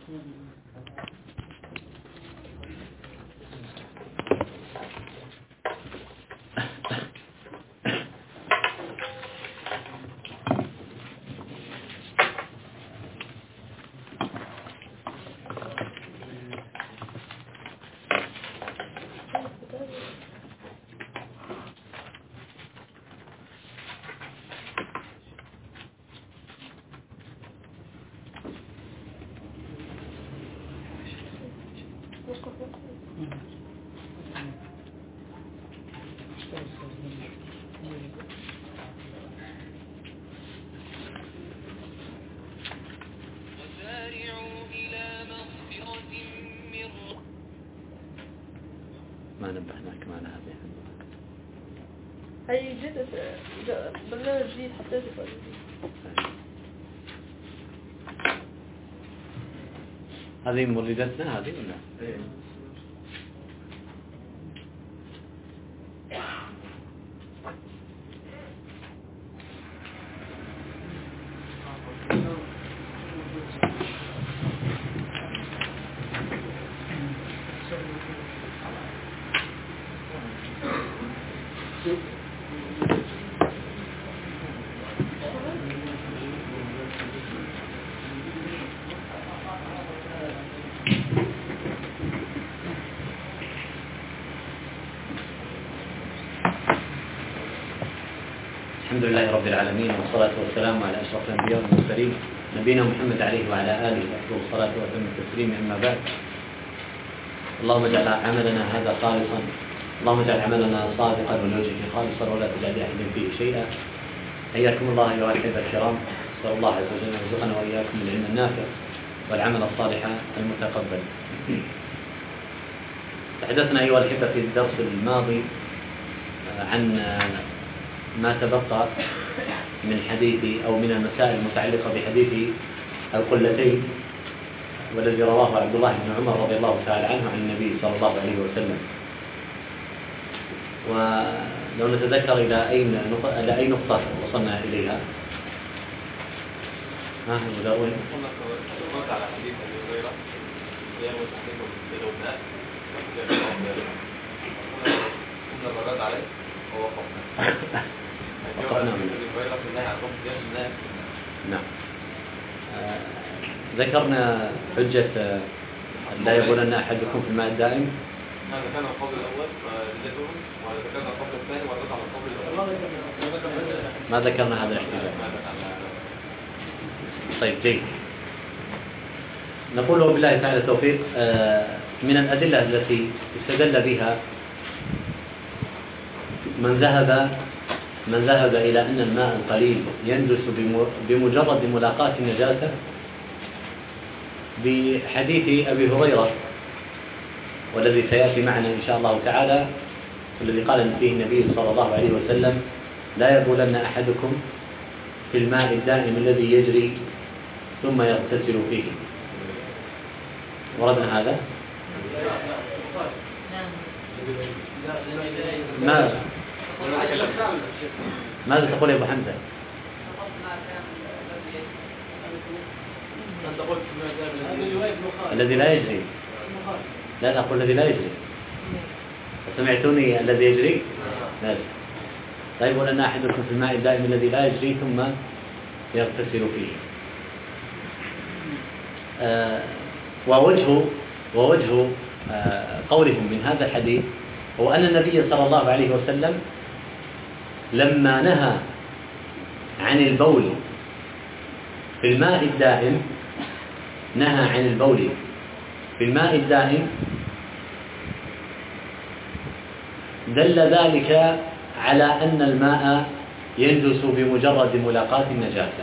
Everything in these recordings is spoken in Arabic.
ما نبهناك معنا هذه هي جديد برنامج جديد حطيته هذه مولدتنا هذه ولا؟ ايه الحمد لله رب العالمين والصلاة والسلام على أشرف الأنبياء والمرسلين نبينا محمد عليه وعلى آله أفضل الصلاة وأتم التسليم. أما بعد، اللهم اجعل عملنا هذا خالصا، اللهم اجعل عملنا صادقا ولوجهك خالصا ولا تجعل لأحد فيه شيئا. حياكم الله أيها الأحبة الكرام، أسأل الله عز وجل أن يرزقنا وإياكم العلم النافع والعمل الصالح المتقبل. تحدثنا أيها الأحبة في الدرس الماضي عن ما تبقى من حديث أو من المسائل المتعلقة بحديث القلتين، والذي رواه عبد الله بن عمر رضي الله تعالى عنه عن النبي صلى الله عليه وسلم. ولو نتذكر إلى أي نقطة وصلنا إليها. ها هو داول قلنا على حديث أبي هريرة يروي تحريم الوفاء كنا برد عليه ووقفنا نعم. ذكرنا حجة لا يبولن أحدكم في الماء الدائم. هذا كان القول الأول فلذتهم، وذكرنا القول الثاني ورد على القول الأول. ما ذكرنا هذا الاحتجاج. طيب جيد. نقول بالله تعالى التوفيق. من الأدلة التي استدل بها من ذهب إلى أن الماء القليل ينجس بمجرد ملاقاة النجاسة بحديث أبي هريرة، والذي سيأتي معنا إن شاء الله تعالى، والذي قال فيه النبي صلى الله عليه وسلم: لا يبولن أحدكم في الماء الدائم الذي يجري ثم يغتسل فيه. وردنا هذا؟ ماذا تقول يا أبو حمزة؟ الذي لا يجري. لا أقول الذي لا يجري. سمعتوني الذي يجري؟ لا. طيب، ولنا أحدكم في الماء الدائم الذي لا يجري ثم يغتسل فيه. ووجه قولهم من هذا الحديث هو أن النبي صلى الله عليه وسلم لما نهى عن البول في الماء الدائم، نهى عن البول في الماء الدائم، دل ذلك على أن الماء ينجس بمجرد ملاقاة النجاسة.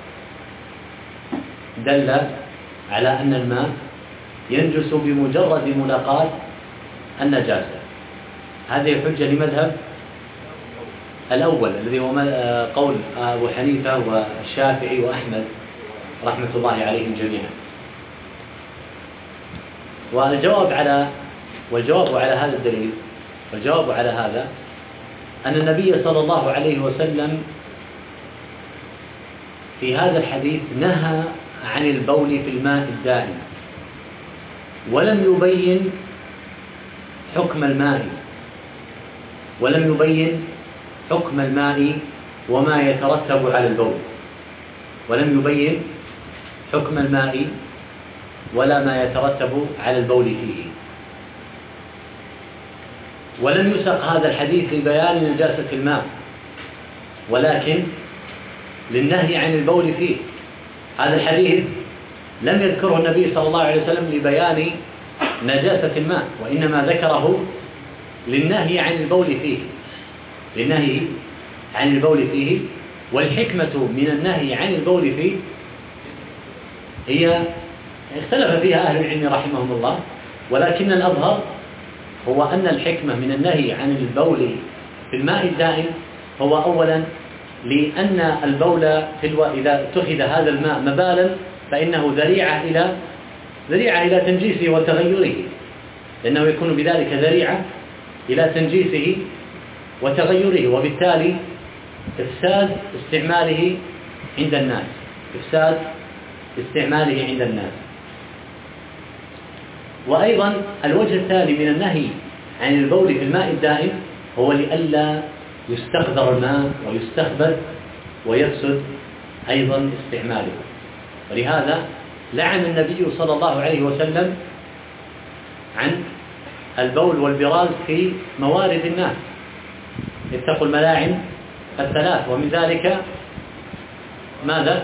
دل على أن الماء ينجس بمجرد ملاقاة النجاسة. هذه حجة لمذهب الأول الذي هو قول أبو حنيفة والشافعي وأحمد رحمة الله عليهم جميعا. والجواب على هذا الدليل، والجواب على هذا أن النبي صلى الله عليه وسلم في هذا الحديث نهى عن البول في الماء الدائم، ولم يبين حكم الماء وما يترتب على البول، ولم يبين حكم الماء ولا ما يترتب على البول فيه. ولم يسق هذا الحديث لبيان نجاسة الماء ولكن للنهي عن البول فيه. هذا الحديث لم يذكره النبي صلى الله عليه وسلم لبيان نجاسة الماء، وإنما ذكره للنهي عن البول فيه، والحكمة من النهي عن البول فيه هي اختلف فيها أهل العلم رحمهم الله، ولكن الأظهر هو أن الحكمة من النهي عن البول في الماء الدائم هو أولا لأن البول إذا اتخذ هذا الماء مبالا فإنه ذريعة إلى تنجيسه وتغيره، لأنه يكون بذلك ذريعة إلى تنجيسه وتغيره، وبالتالي إفساد استعماله عند الناس. وأيضا الوجه الثاني من النهي عن البول في الماء الدائم هو لئلا يستقذر الماء ويستخبث ويفسد أيضا استعماله. ولهذا لعن النبي صلى الله عليه وسلم عن البول والبراز في موارد الناس، اتقوا الملاعن الثلاث، ومن ذلك ماذا؟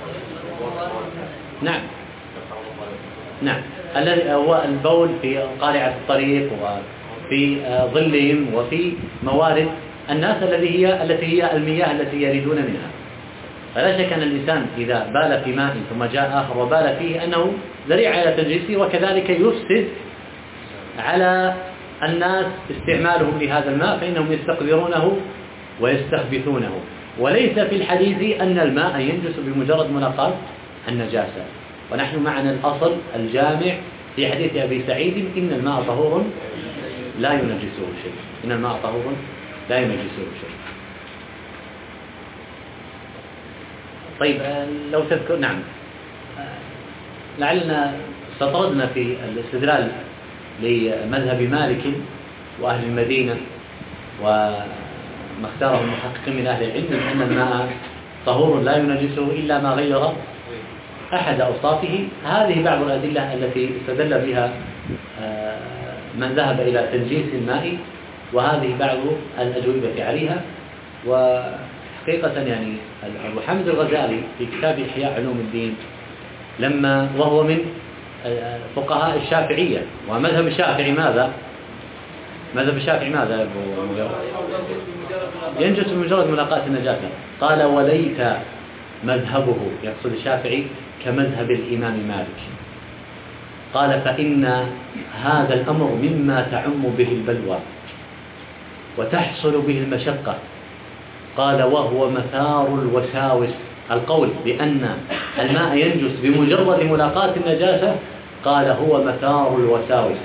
نعم الذي هو البول في قارعة الطريق وفي ظلهم وفي موارد الناس التي هي المياه التي يريدون منها. فلا شك أن الإنسان إذا بال في ماء ثم جاء آخر وبال فيه أنه ذريعة إلى تنجيسه، وكذلك يفسد على الناس استعمالهم لهذا الماء، فإنهم يستقذرونه ويستخبثونه. وليس في الحديث أن الماء ينجس بمجرد ملاقاة النجاسة، ونحن معنا الأصل الجامع في حديث أبي سعيد: إن الماء طهور لا ينجسه شيء. طيب لو تذكر، نعم، لعلنا استطردنا في الاستدلال لمذهب مالك وأهل المدينة وما اختاره المحققين من أهل العلم أن الماء طهور لا ينجسه إلا ما غير أحد أوصافه. هذه بعض الأدلة التي استدل بها من ذهب إلى تنجيس الماء، وهذه بعض الأجوبة عليها. وحقيقة يعني أبو حامد الغزالي في كتاب إحياء علوم الدين، وهو من فقهاء الشافعية، ومذهب الشافعي ماذا يا أبو مغيرة؟ ينجس بمجرد ملاقاة النجاسة. قال: وليت مذهبه، يقصد الشافعي، كمذهب الإمام مالك. قال: فإن هذا الأمر مما تعم به البلوى وتحصل به المشقة. قال: وهو مثار الوساوس. القول بأن الماء ينجس بمجرد ملاقاة النجاسة، قال: هو مثار الوساوس.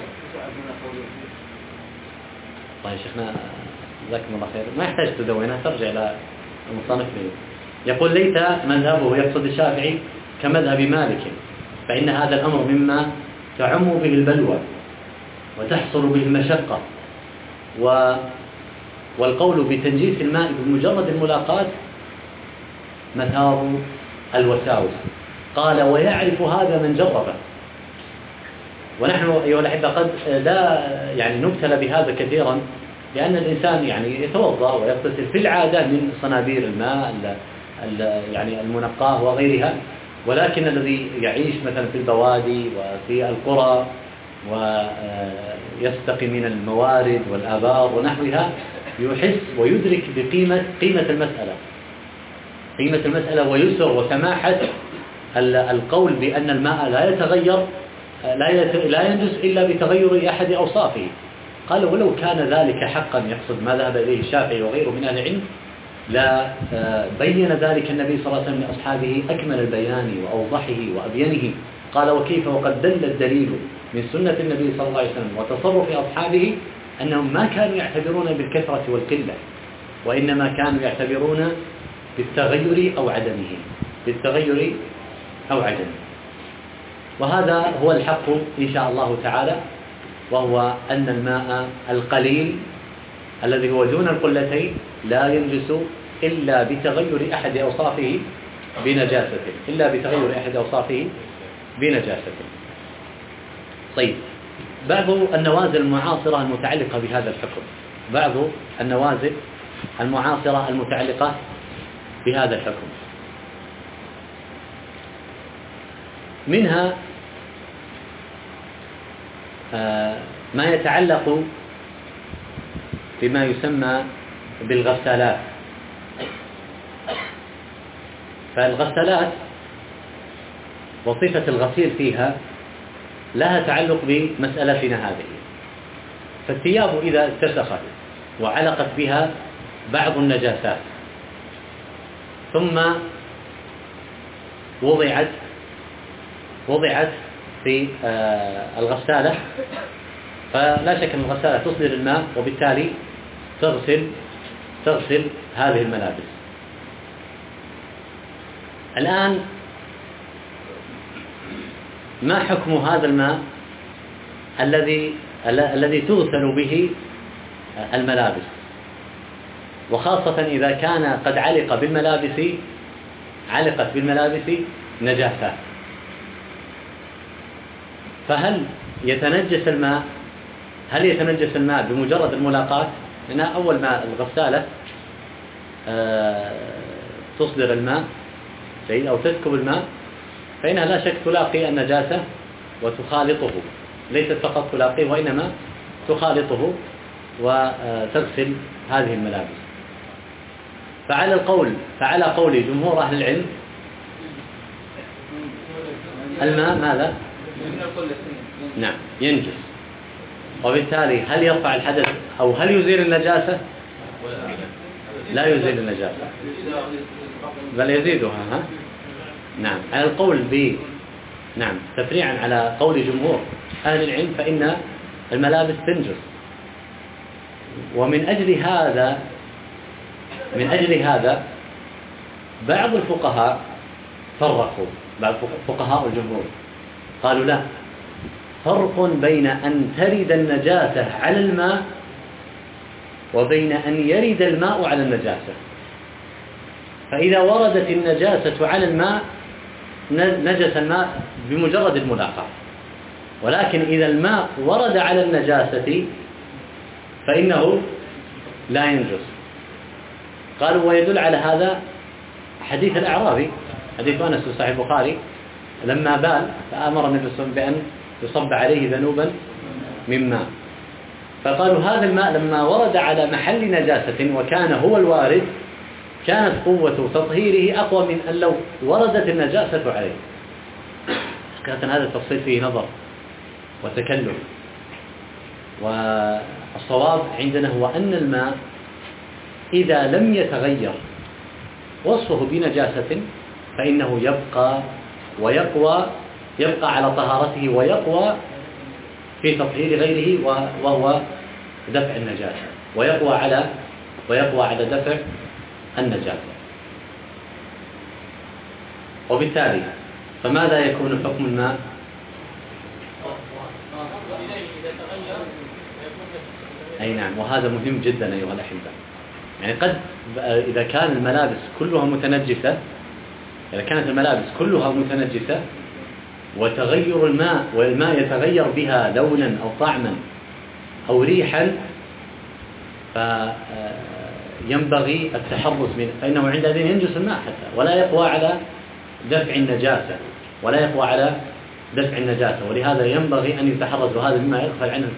طيب شيخنا جزاكم الله خير، ما يحتاج تدونها، ترجع إلى المصنف. يقول: ليت مذهبه، يقصد الشافعي، كمذهب مالك، فإن هذا الأمر مما تعم به البلوى وتحصل به المشقة، والقول بتنجيس الماء بمجرد الملاقاة مثار الوساوس. قال: ويعرف هذا من جربه. ونحن أيها الأحبة قد لا نبتلى بهذا كثيرا، لأن الإنسان يتوضأ ويغتسل في العادة من صنابير الماء المنقاة وغيرها، ولكن الذي يعيش مثلا في البوادي وفي القرى ويستقي من الموارد والآبار ونحوها يحس ويدرك بقيمة المسألة ويسر وسماحة القول بأن الماء لا يتغير، لا ينجس إلا بتغير أحد أوصافه. قال: ولو كان ذلك حقا، يقصد ما ذهب إليه الشافعي وغيره من أهل العلم، لا بين ذلك النبي صلى الله عليه وسلم لأصحابه أكمل البيان وأوضحه وأبينه. قال: وكيف وقد دل الدليل من سنة النبي صلى الله عليه وسلم وتصرف أصحابه أنهم ما كانوا يعتبرون بالكثرة والقلة، وإنما كانوا يعتبرون بالتغير أو عدمه. وهذا هو الحق إن شاء الله تعالى، وهو أن الماء القليل الذي هو دون القلتين لا ينجس إلا بتغير أحد أوصافه بنجاسة. طيب، بعض النوازل المعاصرة المتعلقة بهذا الحكم، منها ما يتعلق بما يسمى بالغسالات. فالغسالات وصفة الغسيل فيها لها تعلق بمسألتنا هذه. فالثياب إذا اتسخت وعلقت بها بعض النجاسات ثم وضعت في الغسالة، فلا شك أن الغسالة تصدر الماء وبالتالي تغسل هذه الملابس. الآن ما حكم هذا الماء الذي تغسل به الملابس، وخاصة إذا كان قد علقت بالملابس نجاسات؟ فهل يتنجس الماء بمجرد الملاقاة؟ لأن أول ما الغسالة تصدر الماء أو تسكب الماء فإنها لا شك تلاقي النجاسة وتخالطه، ليست فقط تلاقيه وإنما تخالطه وتغسل هذه الملابس. فعلى قول جمهور أهل العلم الماء ماذا؟ نعم، ينجس، وبالتالي هل يرفع الحدث أو هل يزيل النجاسة؟ لا يزيل النجاسة بل يزيدها. نعم، على القول تفريعا على قول جمهور أهل العلم فإن الملابس تنجس. ومن أجل هذا بعض الفقهاء فرقوا، بعض فقهاء الجمهور قالوا لا فرق بين أن ترد النجاسة على الماء وبين أن يرد الماء على النجاسة. فإذا وردت النجاسة على الماء نجس الماء بمجرد الملاقاة، ولكن إذا الماء ورد على النجاسة فإنه لا ينجس. قالوا ويدل على هذا حديث الأعرابي، حديث أنس في صحيح البخاري لما بال فأمر النبي صلى الله عليه وسلم بأن يصب عليه ذنوبا من ماء، فقالوا هذا الماء لما ورد على محل نجاسة وكان هو الوارد كانت قوة تطهيره أقوى من أن لو وردت النجاسة عليه. كان هذا التفصيل فيه نظر وتكلف، والصواب عندنا هو أن الماء إذا لم يتغير وصفه بنجاسة فإنه يبقى على طهارته ويقوى في تطهير غيره، وهو دفع النجاسة، ويقوى على دفع النجاسة. وبالتالي فماذا يكون حكم الماء؟ أي نعم، وهذا مهم جدا أيها الأحبة. يعني قد إذا كانت الملابس كلها متنجسة وتغير الماء والماء يتغير بها لونا أو طعما أو ريحا فينبغي التحرز منه، فإنه عندئذ ينجس الماء حتى ولا يقوى على دفع النجاسة، ولهذا ينبغي أن يتحرز، وهذا مما يغفل عنه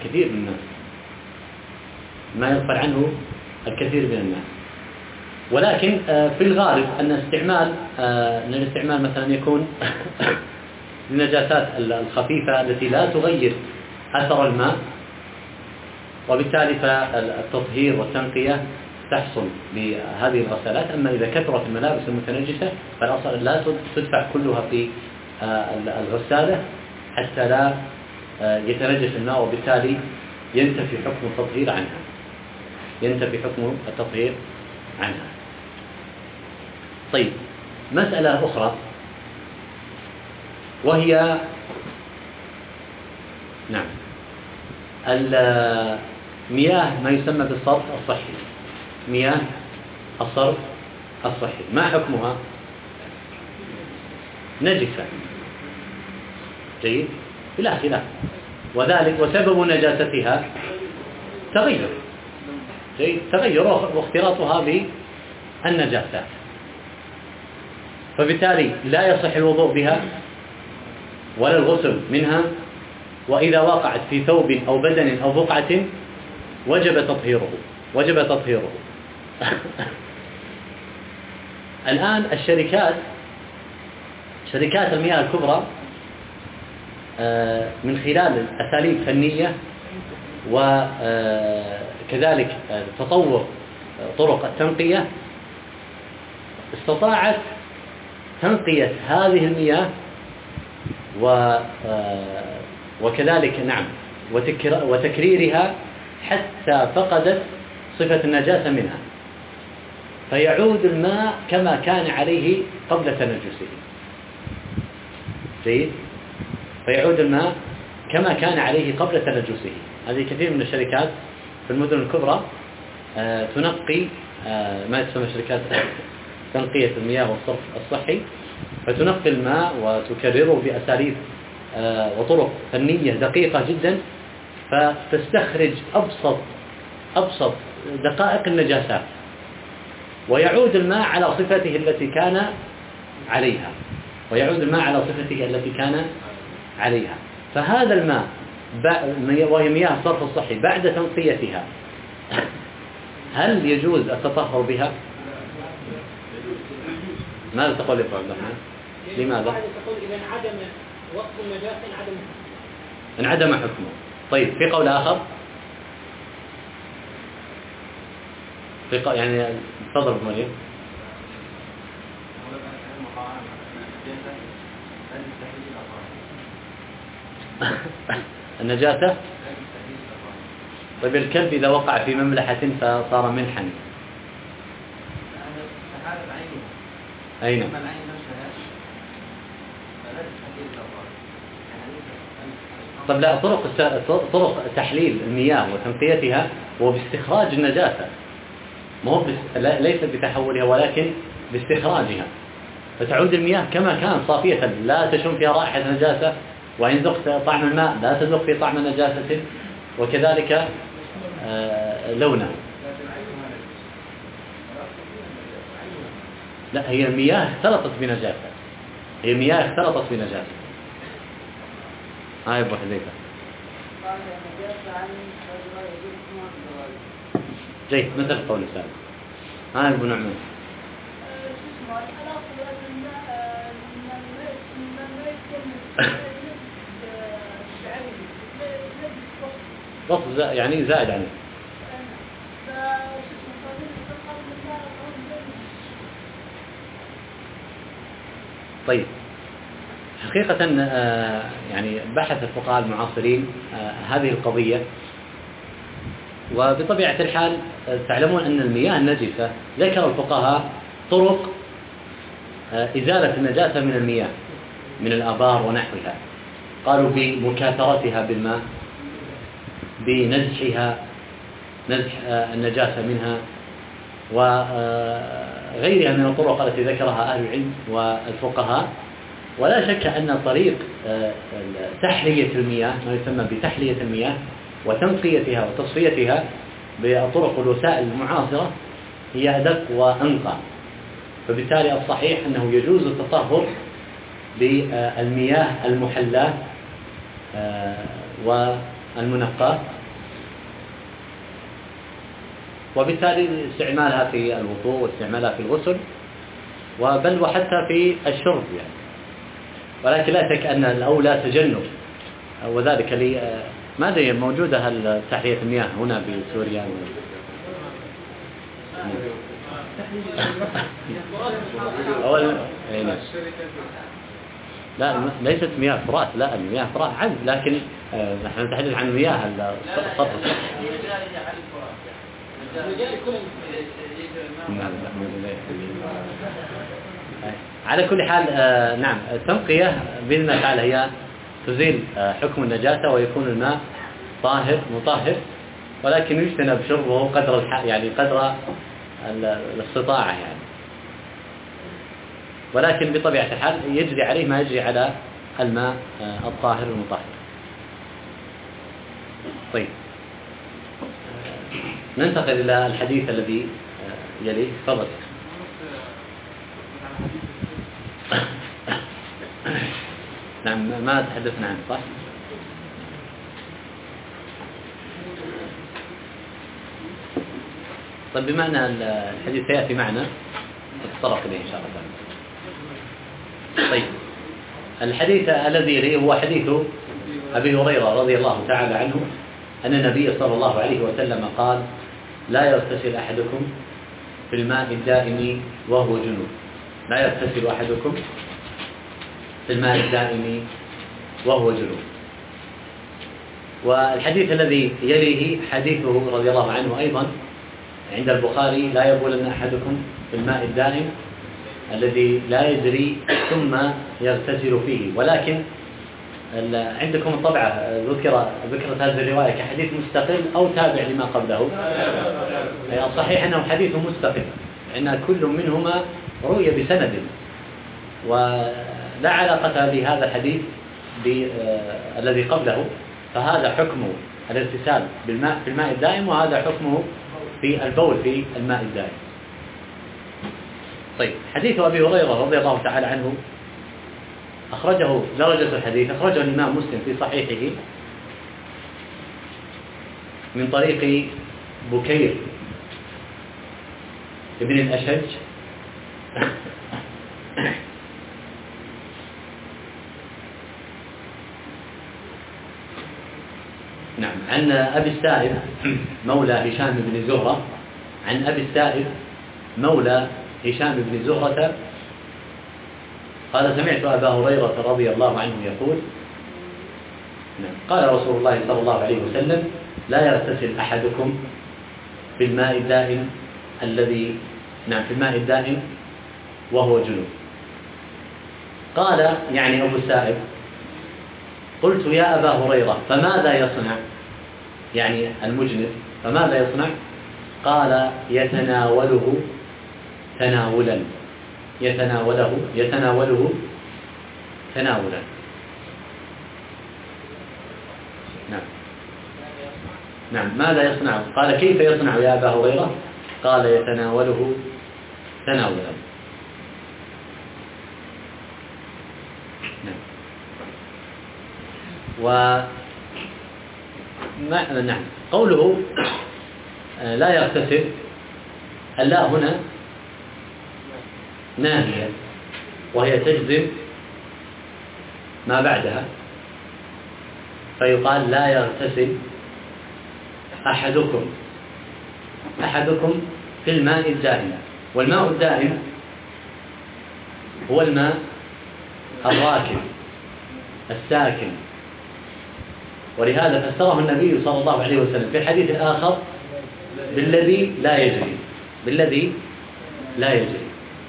الكثير من الناس. ولكن في الغالب أن الاستعمال مثلا يكون للنجاسات الخفيفة التي لا تغير أثر الماء، وبالتالي فالتطهير والتنقية تحصل بهذه الغسالات. أما إذا كثرت الملابس المتنجسة فالأصل لا تدفع كلها في الغسالة حتى لا يتنجس الماء، وبالتالي ينتفي حكم التطهير عنها. طيب، مسألة أخرى وهي نعم. المياه ما يسمى بالصرف الصحي، مياه الصرف الصحي ما حكمها؟ نجسة. جيد، بلا خلاف. وذلك وسبب نجاستها تغير، جيد، تغير واختلاطها بالنجاسات، فبالتالي لا يصح الوضوء بها ولا الغسل منها، وإذا وقعت في ثوب أو بدن أو بقعة وجب تطهيره. الآن شركات المياه الكبرى من خلال أساليب فنية وكذلك تطور طرق التنقية استطاعت تنقية هذه المياه وكذلك نعم وتكريرها حتى فقدت صفة النجاسة منها، فيعود الماء كما كان عليه قبل تنجسه. جيد، فيعود الماء كما كان عليه قبل تنجسه. هذه كثير من الشركات في المدن الكبرى تنقي ما تسمى شركات تنقية المياه والصرف الصحي، فتنقي الماء وتكرره بأساليب وطرق فنية دقيقة جدا، فتستخرج أبسط دقائق النجاسات، ويعود الماء على صفته التي كان عليها. فهذا الماء وهي مياه الصرف الصحي بعد تنقيتها هل يجوز التطهر بها؟ ماذا تقول يا عبد الرحمن؟ لماذا؟ تقول إذا انعدم وقت النجاسة انعدم حكمه. طيب، في قول آخر يعني تفضل مريم. النجاسة. طيب، الكلب إذا وقع في مملحة فصار ملحا أين؟ طب لا، طرق تحليل المياه وتنقيتها هو باستخراج النجاسة، ما هو ليس بتحولها ولكن باستخراجها، فتعود المياه كما كان صافية لا تشم فيها رائحة نجاسة، وإن ذقت طعم الماء لا تذوق فيه طعم نجاسة، وكذلك لونه. لا، هي المياه اختلطت بنجاسة. أبو حذيفة. جيد، مثل قول السابق. أبو نعمان. يعني زائد عنه. طيب، حقيقة يعني بحث الفقهاء المعاصرين هذه القضية، وبطبيعة الحال تعلمون أن المياه النجسة ذكر الفقهاء طرق إزالة النجاسة من المياه من الآبار ونحوها. قالوا بمكاثرتها بالماء، بنزحها، نزح النجاسة منها، وغيرها من الطرق التي ذكرها أهل العلم والفقهاء. ولا شك أن طريق تحلية المياه، ما يسمى بتحلية المياه وتنقيتها وتصفيتها بالطرق والوسائل المعاصرة، هي أدق وأنقى. فبالتالي الصحيح أنه يجوز التطهر بالمياه المحلاة والمنقاة، وبالتالي استعمالها في الوضوء واستعمالها في الغسل وبل وحتى في الشرب يعني. ولكن لا شك أن الأولى تجنب، وذلك ما أدري موجودة هل تحلية المياه هنا بسوريا؟ لا، ليست مياه فرات، لا، المياه فرات عذب، لكن نحن نتحدث عن مياه الصرف. على كل حال، نعم، التنقية بإذن الله تعالى هي تزيل حكم النجاسة ويكون الماء طاهر مطهر، ولكن يجتنب شربه قدر يعني قدر الاستطاعة يعني، ولكن بطبيعة الحال يجري عليه ما يجري على الماء الطاهر المطهر. طيب ننتقل إلى الحديث الذي يليه. تفضل. نعم ما تحدثنا عنه صح؟ طيب بما أن الحديث سيأتي معنا نتطرق إليه إن شاء الله. طيب الحديث الذي يليه هو حديث أبي هريرة رضي الله تعالى عنه أن النبي صلى الله عليه وسلم قال: لا يغتسل أحدكم في الماء الدائم وهو جنوب. لا يغتسل أحدكم في الماء الدائم وهو جنوب. والحديث الذي يليه حديثه رضي الله عنه أيضا عند البخاري: لا يبولن أحدكم في الماء الدائم الذي لا يجري ثم يغتسل فيه. ولكن عندكم الطبعة ذكرت هذه الرواية كحديث مستقل أو تابع لما قبله. الصحيح أنه حديث مستقل، لأن كل منهما روي بسند ولا علاقة لهذا الحديث الذي قبله، فهذا حكمه الاغتسال في الماء الدائم، وهذا حكمه في البول في الماء الدائم. طيب حديث أبي هريرة رضي الله تعالى عنه أخرجه درجة الحديث أخرجه الإمام مسلم في صحيحه من طريق بكير ابن الأشج نعم عن أبي السائب مولى هشام بن زهرة، عن أبي السائب مولى هشام بن زهرة قال: سمعت أبا هريرة رضي الله عنه يقول: قال رسول الله صلى الله عليه وسلم: لا يغتسل أحدكم في الماء الدائم الذي في الماء الدائم وهو جنوب. قال يعني أبو السائب: قلت يا أبا هريرة فماذا يصنع؟ يعني المجنب فماذا يصنع؟ قال: يتناوله تناولا. يتناوله تناولا. نعم ماذا يصنع؟ قال: كيف يصنع يا أبا هريرة؟ قال: يتناوله تناولا. نعم قوله لا يغتسل، اللا هنا ناهية وهي تجزم ما بعدها، فيقال: لا يغتسل أحدكم في الماء الدائم. والماء الدائم هو الماء الراكد الساكن، ولهذا فسره النبي صلى الله عليه وسلم في الحديث الآخر بالذي لا يجري.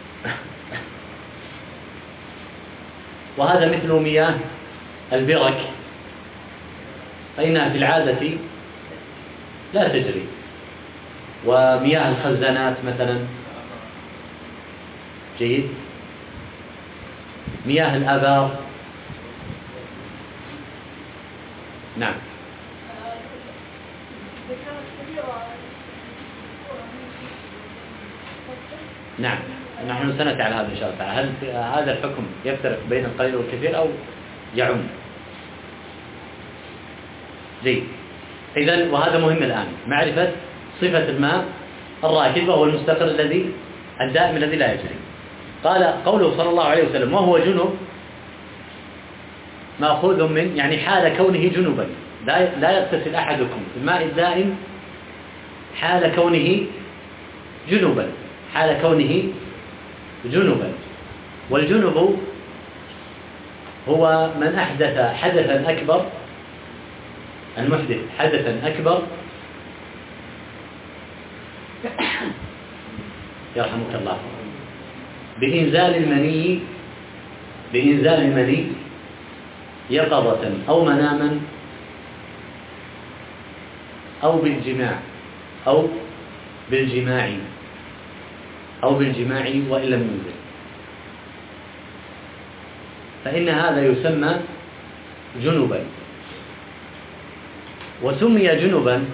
وهذا مثل مياه البرك، فإنها في العادة لا تجري، ومياه الخزانات مثلا جيد، مياه الآبار. نعم نعم نحن سنأتي على هذا إن شاء الله تعالى. هل هذا الحكم يفترق بين القليل والكثير أو يعم؟ زين. إذن وهذا مهم الآن معرفة صفة الماء الراكد وهو المستقر الدائم الذي لا يجري. قال قوله صلى الله عليه وسلم: وهو جنب، مأخوذ من يعني حال كونه جنبا. لا يغتسل أحدكم في الماء الدائم حال كونه جنبا. والجنب هو من أحدث حدثا أكبر، المحدث حدثا أكبر يرحمك الله بإنزال المني يقظة أو مناما أو بالجماع أو بالجماع وإن لم ينزل، فإن هذا يسمى جنبا. وسمي جنبا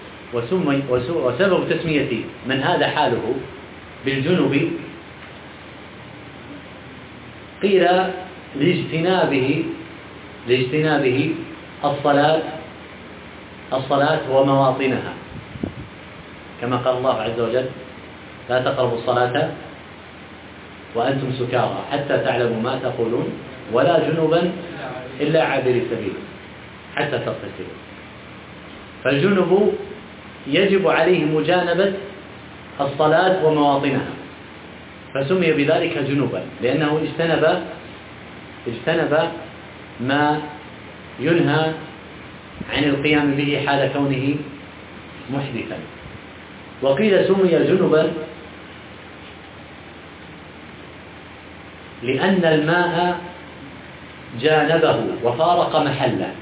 وسبب تسمية من هذا حاله بالجنب قيل لاجتنابه الصلاة ومواطنها، كما قال الله عز وجل: لا تقربوا الصلاة وأنتم سكارى حتى تعلموا ما تقولون ولا جنبا إلا عابري سبيل حتى تغتسلوا. فالجنب يجب عليه مجانبة الصلاة ومواطنها، فسمي بذلك جنبا لأنه اجتنب ما ينهى عن القيام به حال كونه محدثا. وقيل سمي جنبا لأن الماء جانبه وفارق محله،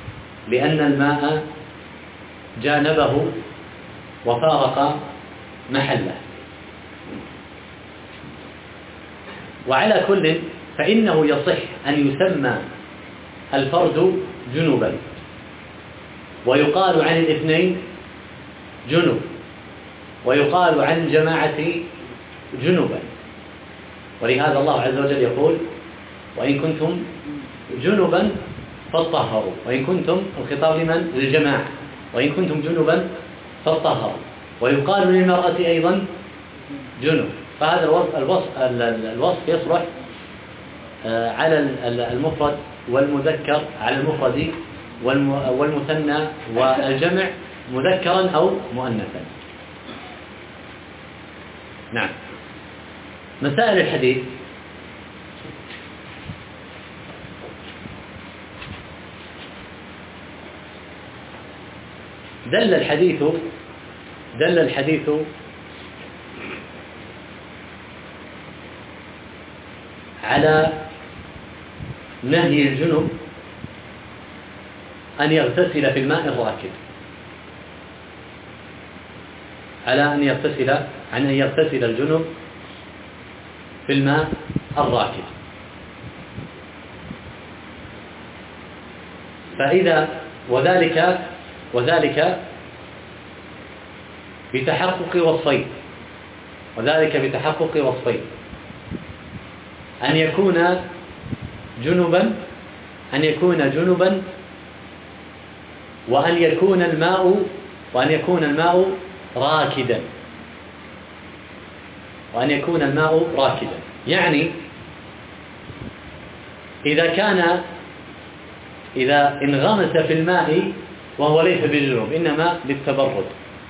وعلى كل فإنه يصح أن يسمى الفرد جنبا، ويقال عن الاثنين جنب، ويقال عن الجماعة جنبا. ولهذا الله عز وجل يقول: وإن كنتم جنبا فاطهروا. وإن كنتم، الخطاب لمن؟ للجماعة. وإن كنتم جنبا فاطهروا. ويقال للمرأة أيضا جنب. فهذا الوصف يصلح على المفرد والمذكر، على المفرد والمثنى والجمع مذكرا أو مؤنثا. نعم. مسائل الحديث: دل الحديث على نهي الجنب أن يغتسل في الماء الراكد، على أن يغتسل الجنب في الماء الراكد. فإذا وذلك بتحقق وصفين، أن يكون جنبا وأن يكون الماء راكدا. يعني إذا انغمس في الماء وهو ليس بجنوب، إنما بالتبرد،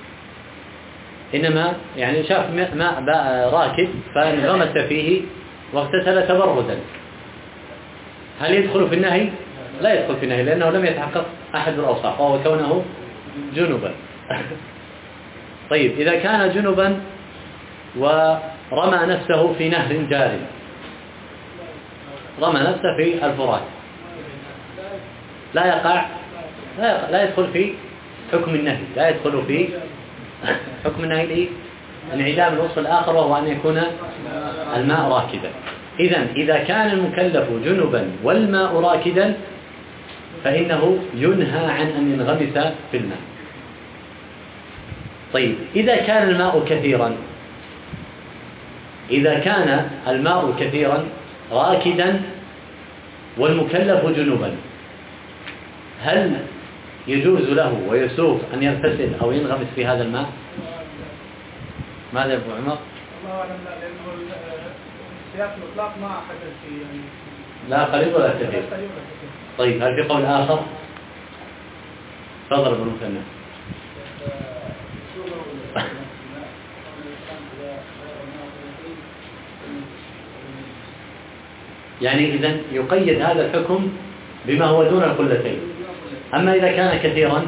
إنما يعني شاف ماء راكد فانغمس فيه واغتسل تبردا، هل يدخل في النهي؟ لا يدخل في النهي، لأنه لم يتحقق أحد الأوصاف وهو كونه جنبا. طيب، إذا كان جنبا ورمى نفسه في نهر جار، رمى نفسه في الفرات، لا يدخل في حكم النهي، لا يدخل في حكم النهي لانعدام الوصف الآخر، وهو أن يكون الماء راكدا. إذا كان المكلف جنبا والماء راكدا فإنه ينهى عن أن ينغمس في الماء. طيب، إذا كان الماء كثيرا راكدا والمكلف جنبا، هل يجوز له ويسوغ أن يغتسل أو ينغمس في هذا الماء؟ ماذا يا أبو عمر؟ الله أعلم، لأنه سياق الإطلاق ما حدث فيه يعني لا قريب ولا كثير. طيب، هل في قول آخر؟ تفضل ابن مثنى. يعني إذن يقيد هذا الحكم بما هو دون القلتين. أما إذا كان كثيرا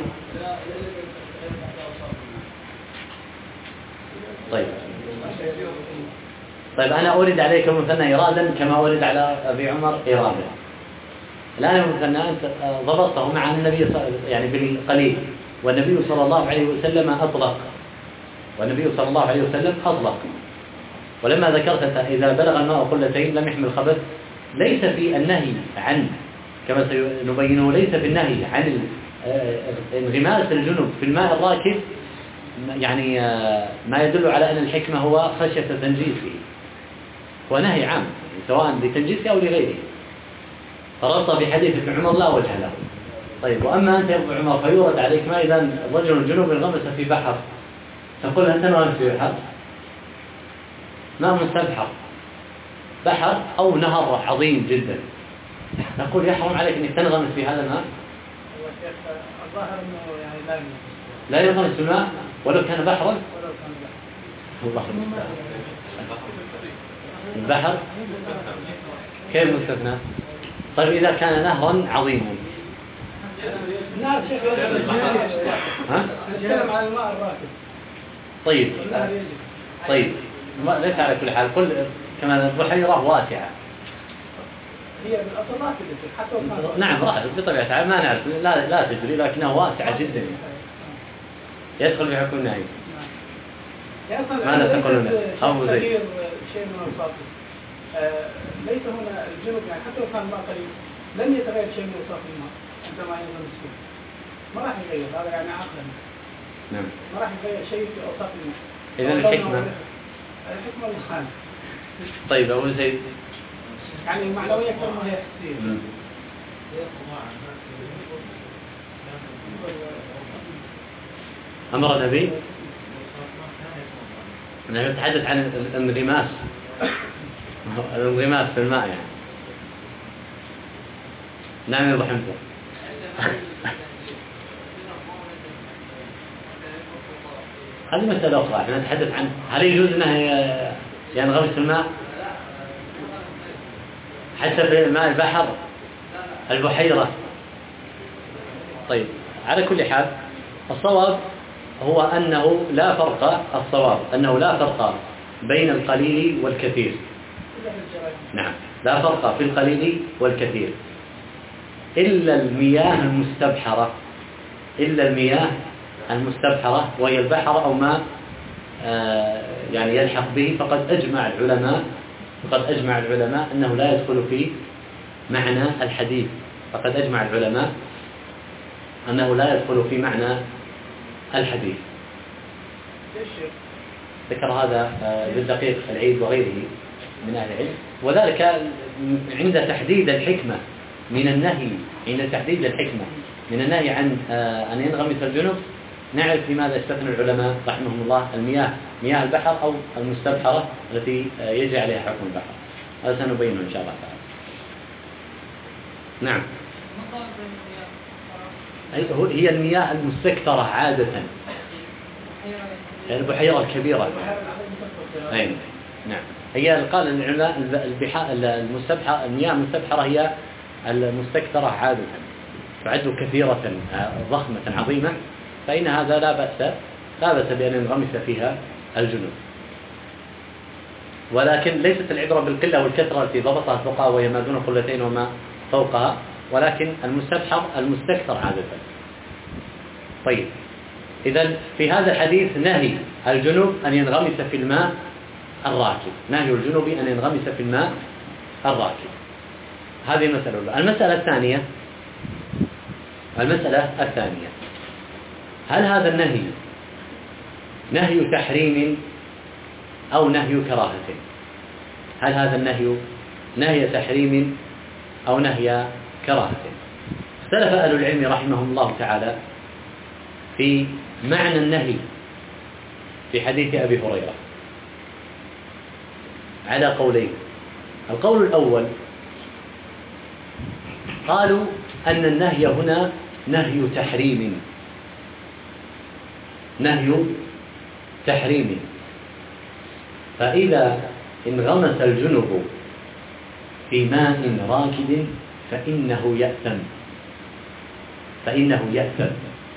طيب أنا أريد عليك المثنى إرادا كما أريد على أبي عمر إرادا. الآن المثنى أنت ضبطته مع النبي يعني بالقليل، والنبي صلى الله عليه وسلم أطلق. ولما ذكرت إذا بلغ الماء قلتين لم يحمل خبث، ليس في النهي عن، كما سنبينه، ليس في النهي عن انغماس الجنب في الماء الراكد يعني ما يدل على أن الحكمة هو خشية تنجيسه، ونهي عام سواء لتنجيسه أو لغيره. فرصة في حديث ابن عمر لا وجه له. طيب، وأما أنت يا ابن عمر فيورد عليك ما إذا الرجل الجنوب انغمس في بحر، تقول هل تنغمس في بحر؟ ماء مستبحر، بحر أو نهر عظيم جدا، نقول يحرم عليك أنك تنغمس في هذا الماء؟ الظاهر أنه يعني لا ينغمس في الماء ولو كان بحرا. الله المستعان. البحر كيف مستثنى؟ طيب إذا كان نهرا عظيما. نعم شيخ، نتكلم عن الماء الراكد. طيب ليس على كل حال، كما البحيرة واسعة. هي بالأصل راكدة حتى وكان. نعم راكد بطبيعة الحال، ما نعرف لا تجري، لكنها واسعة جدا يدخل في حكم النهي. ماذا تقولون أبو زيد؟ شيء من أوصافه ليس هنا الجنوب، يعني حتى لو كان الماء قليل لن يتغير شيء من أوصاف الماء عندما ينغمس فيه، ما راح يغير هذا يعني عقلا. نعم، ما راح يغير شيء في أوصاف الماء. إذا الحكمة الخان. طيب أبو زيد، يعني معنوية أكثر ما هي حسية. أمر النبي أنا نتحدث عن الانغماس في الماء يعني. نعم يا أبو حمزة. هذه مسألة أخرى، احنا نتحدث عن هل يجوز أنه ينغمس في الماء حتى في ماء البحر البحيرة. طيب، على كل حال الصواب هو أنه لا فرق بين القليل والكثير. نعم، لا فرق في القليل والكثير إلا المياه المستبحرة وهي البحر أو ما يعني يلحق به. فقد أجمع العلماء أنه لا يدخل في معنى الحديث. ذكر هذا بالدقيق العيد وغيره من أهل العلم، وذلك عند تحديد الحكمة من النهي عن أن ينغمس الجنب. نعرف لماذا استثنى العلماء رحمهم الله مياه البحر أو المستبحرة التي يجري عليها حكم البحر. هذا سنبينه إن شاء الله تعالى. نعم، هي المياه المستكثرة عادة، البحيرة الكبيرة. نعم، هي قال العلماء المياه المستبحرة هي المستكثرة عادة، تعد كثيرة ضخمة عظيمة، فإن هذا لا بأس بأن ينغمس فيها الجنوب. ولكن ليست العبرة بالقلة والكثرة التي ضبطها الفقهاء وهي ما دون قلتين وما فوقها، ولكن المستكثر عادة. طيب، إذن في هذا الحديث نهي الجنوب أن ينغمس في الماء الراكد، هذه المسألة الأولى. المسألة الثانية، هل هذا النهي نهي تحريم أو نهي كراهة؟ هل هذا النهي نهي تحريم أو نهي كراهة؟ اختلف أهل العلم رحمهم الله تعالى في معنى النهي في حديث أبي هريرة على قولين. القول الأول قالوا أن النهي هنا نهي تحريم، فإذا انغمس الجنب في ماء راكد فإنه يأثم.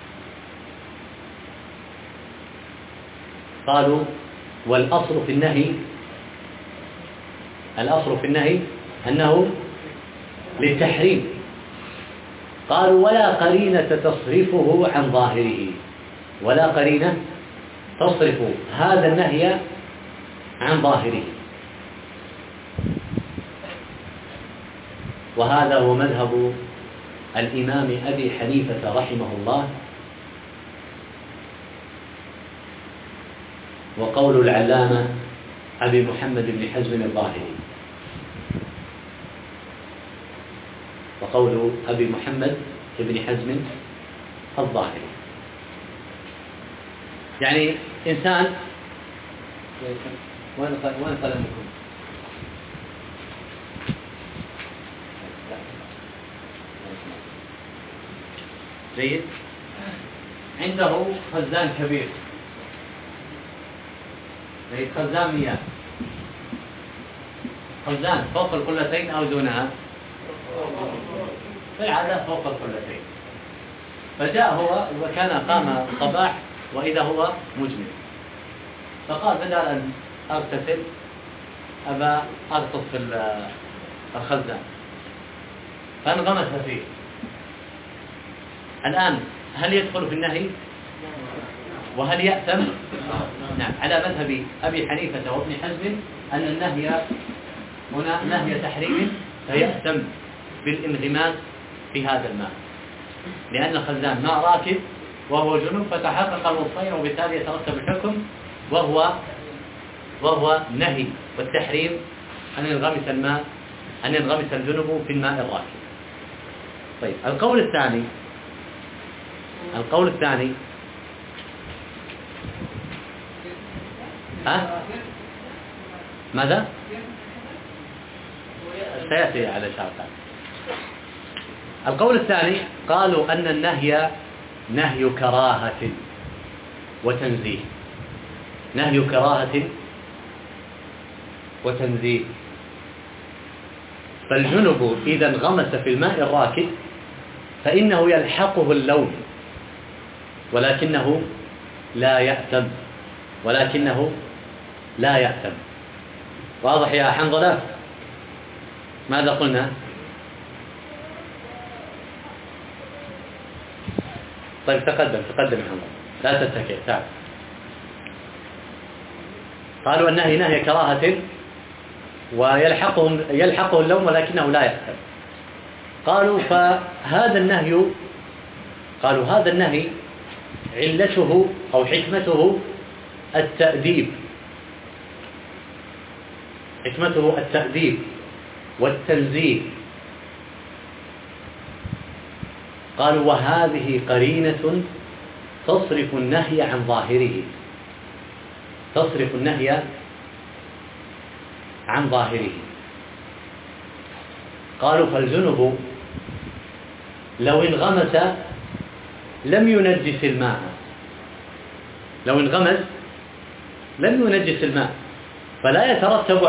قالوا والأصل في النهي أنه للتحريم، قالوا ولا قرينة تصرفه عن ظاهره، ولا قرينة تصرف هذا النهي عن ظاهره. وهذا هو مذهب الإمام أبي حنيفة رحمه الله، وقول العلامة أبي محمد بن حزم الظاهري، وقول أبي محمد بن حزم الظاهري. يعني إنسان، وين قلمكم؟ جيد. عنده خزان كبير، خزان مياه، خزان فوق القلتين أو دونها، في العادة فوق القلتين. فجاء هو وكان قام الصباح وإذا هو مجمد، فقال بدل أن أغتسل أبا أغطس في الخزان، فانغمس فيه. الآن هل يدخل في النهي وهل يأثم؟ نعم، على مذهب أبي حنيفة وابن حزم أن النهي هنا نهي تحريم، فيأثم بالانغماس في هذا الماء، لأن الخزان ماء راكد وهو جنوب، فتحقق الوصفين وبالتالي يترتب الحكم وهو نهي والتحريم أن ينغمس الجنوب في الماء الراكد. طيب، القول الثاني ماذا؟ سيأتي على شرطان. القول الثاني قالوا أن النهي نهي كراهة وتنزيه، نهي كراهة وتنزيه. فالجنب إذا انغمس في الماء الراكد فإنه يلحقه اللون، ولكنه لا يأثم. واضح يا حنظلة؟ ماذا قلنا؟ طيب تقدم حنظلة، لا تتكئ، تعال. قالوا النهي نهي كراهة ويلحقه اللوم ولكنه لا يأثم. قالوا فهذا النهي علته أو حكمته التأديب والتنزيه. قالوا وهذه قرينة تصرف النهي عن ظاهره، قالوا فالجنب لو انغمس لم ينجس الماء، فلا يترتب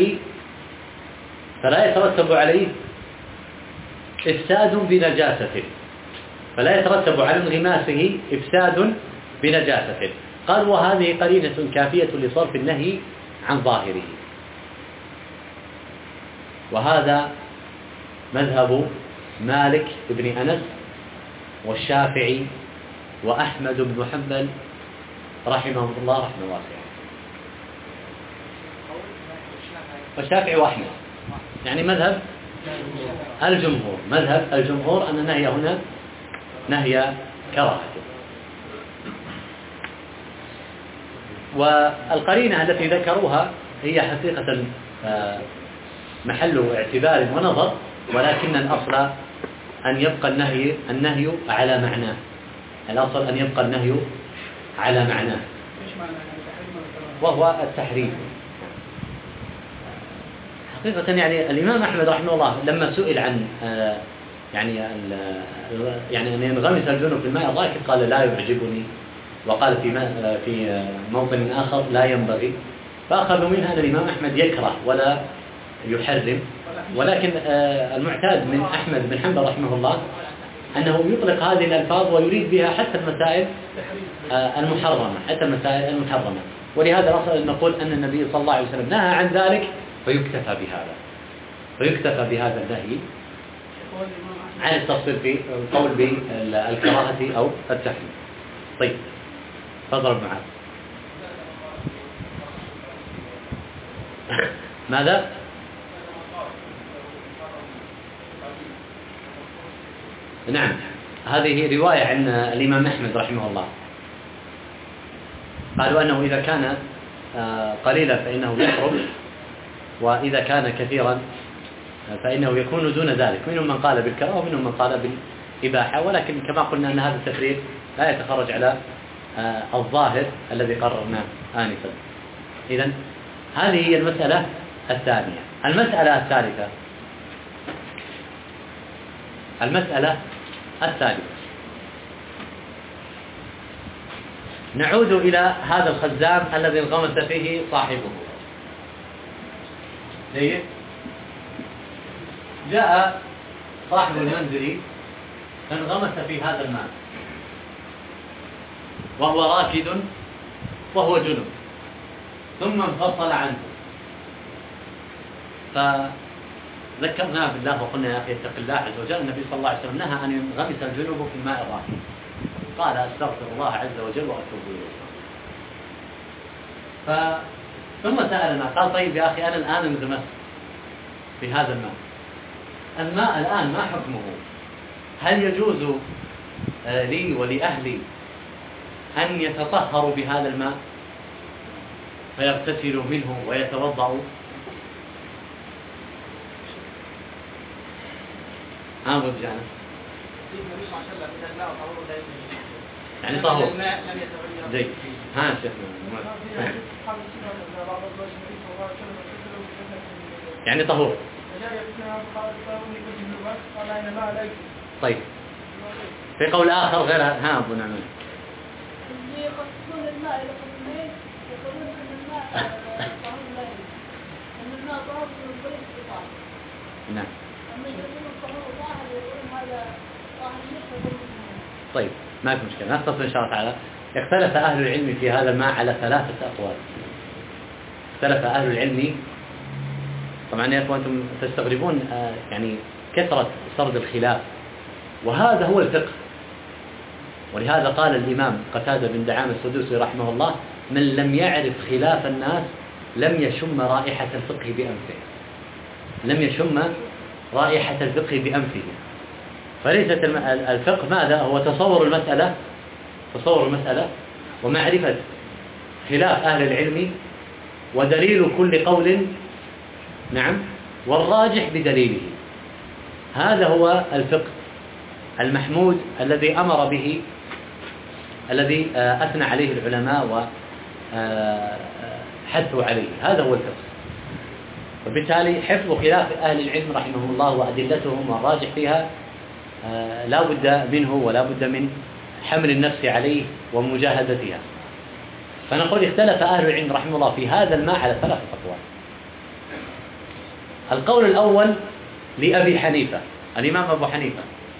عليه إفساد بنجاسة، فلا يترتب على انغماسه إفساد بنجاسة. قال وهذه قرينة كافية لصرف النهي عن ظاهره. وهذا مذهب مالك بن أنس والشافعي وأحمد بن حنبل رحمهم الله رحمة واسعة. والشافعي وأحمد يعني مذهب الجمهور أن النهي هنا نهي كراهة. والقرينة التي ذكروها هي حقيقة محل اعتبار ونظر، ولكن الأصل أن يبقى النهي على معناه. الأصل أن يبقى النهي على معناه وهو التحريم. حقيقة يعني الإمام أحمد رحمه الله لما سئل عن يعني أن ينغمس الجنب في الماء الراكد قال لا يعجبني، وقال في موطن آخر لا ينبغي. فأخذوا منها أن الإمام أحمد يكره ولا يحرم، ولكن المعتاد من أحمد بن حنبل رحمه الله أنه يطلق هذه الألفاظ ويريد بها حتى المسائل المحرمة. ولهذا الأصل نقول أن النبي صلى الله عليه وسلم نهى عن ذلك فيكتفى بهذا النهي. عن التفصيل في القول بالكراهة أو التحريم. طيب تضرب معاذ. ماذا؟ نعم، هذه رواية عن الإمام أحمد رحمه الله، قالوا أنه إذا كان قليلا فإنه يحرم، وإذا كان كثيرا فإنه يكون دون ذلك. منهم من قال بالكراهة ومنهم من قال بالإباحة، ولكن كما قلنا أن هذا التفريق لا يتخرج على الظاهر الذي قررناه آنفا. إذن هذه هي المسألة الثانية. المسألة الثالثة، نعود إلى هذا الخزام الذي انغمس فيه صاحبه. جيد. جاء صاحب المنزل فانغمس في هذا الماء وهو راكد وهو جنب، ثم انفصل عنه، فذكرناه بالله وقلنا يا أخي اتق الله عز وجل. النبي صلى الله عليه وسلم نهى أن ينغمس الجنوب في الماء الراكد، قال استغفر الله عز وجل وأتوب إليه. ثم سألنا قال طيب يا أخي أنا الآن انغمست في هذا الماء الآن ما حكمه؟ هل يجوز لي ولأهلي أن يتطهروا بهذا الماء فيغتسلوا منه ويتوضأوا؟ أبو جانا يعني طهور زي ها شيخنا يعني طهور. طيب في قول آخر غير ها أبو نعمان يقسمون الماء إلى قسمين، يقولون أن الماء طهور لا يجوز، أن الماء طهور من غير استطاعة. نعم. أما يقولون طهور ظاهر يقولون هذا طاهر نصف. طيب ما في مشكلة، نختصر إن شاء الله تعالى. اختلف أهل العلم في هذا الماء على 3 أقوال. اختلف أهل العلم، طبعا يا أخوان أنتم تستغربون يعني كثرة سرد الخلاف، وهذا هو الفقه. ولهذا قال الإمام قتادة بن دعامة السدوسي رحمه الله: من لم يعرف خلاف الناس لم يشم رائحة الفقه بأنفه. لم يشم رائحة الفقه بأنفه. فليست الفقه ماذا؟ هو تصور المسألة ومعرفة خلاف أهل العلم ودليل كل قول، نعم، والراجح بدليله. هذا هو الفقه المحمود الذي أمر به، الذي أثنى عليه العلماء وحثوا عليه. هذا هو الفقه. وبالتالي حفظ خلاف أهل العلم رحمهم الله وأدلتهم والراجح فيها لا بد منه، ولا بد من حمل النفس عليه ومجاهدتها. فنقول اختلف أهل العلم رحمه الله في هذا الماء على 3 أقوال. القول الأول لأبي حنيفة، الإمام أبو حنيفة.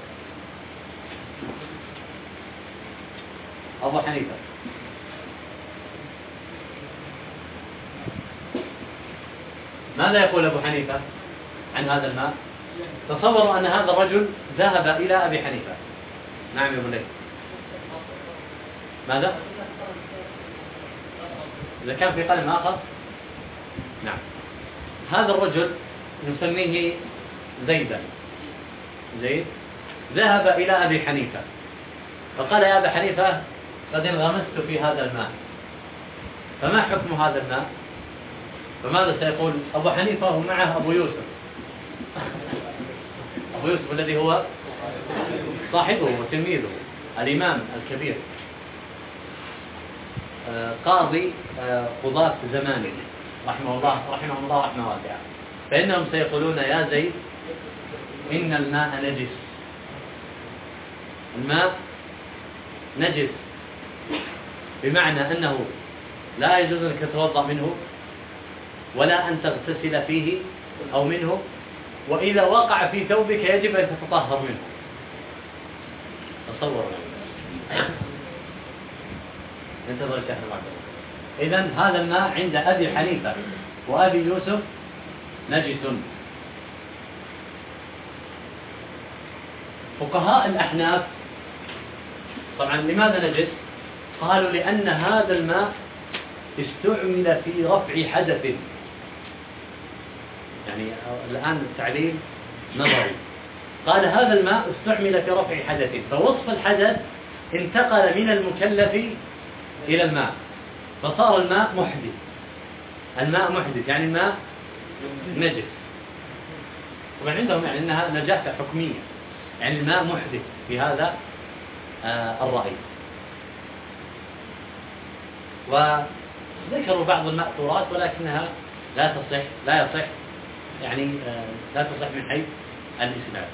ماذا يقول أبو حنيفة عن هذا الماء؟ تصوروا أن هذا الرجل ذهب إلى أبي حنيفة. نعم يا بني. ماذا؟ إذا كان في قلم آخر. نعم. هذا الرجل نسميه زيدا. زيد ذهب إلى أبي حنيفة فقال يا أبا حنيفة قد انغمست في هذا الماء، فما حكم هذا الماء؟ فماذا سيقول أبو حنيفة ومعه أبو يوسف؟ أبو يوسف الذي هو صاحبه وتلميذه الإمام الكبير قاضي قضاة زمانه رحمه الله رحمة واسعة. فإنهم سيقولون يا زيد إن الماء نجس، الماء نجس، بمعنى أنه لا يجوز أنك تتوضأ منه ولا أن تغتسل فيه أو منه، وإذا وقع في ثوبك يجب أن تتطهر منه. تصور. انتظر الشيخ بعد. إذن هذا الماء عند أبي حنيفة وأبي يوسف نجس. فقهاء الأحناف طبعا لماذا نجس؟ قالوا لأن هذا الماء استعمل في رفع حدث. يعني الآن التعليل نظري. قال هذا الماء استعمل في رفع حدث، فوصف الحدث انتقل من المكلف إلى الماء، فصار الماء محدث. الماء محدث يعني الماء نجس. طبعا عندهم يعني أنها نجاسة حكمية، يعني الماء محدث في هذا الرأي. وذكروا بعض المأثورات ولكنها لا يصح يعني لا تصح من حيث الإسناد.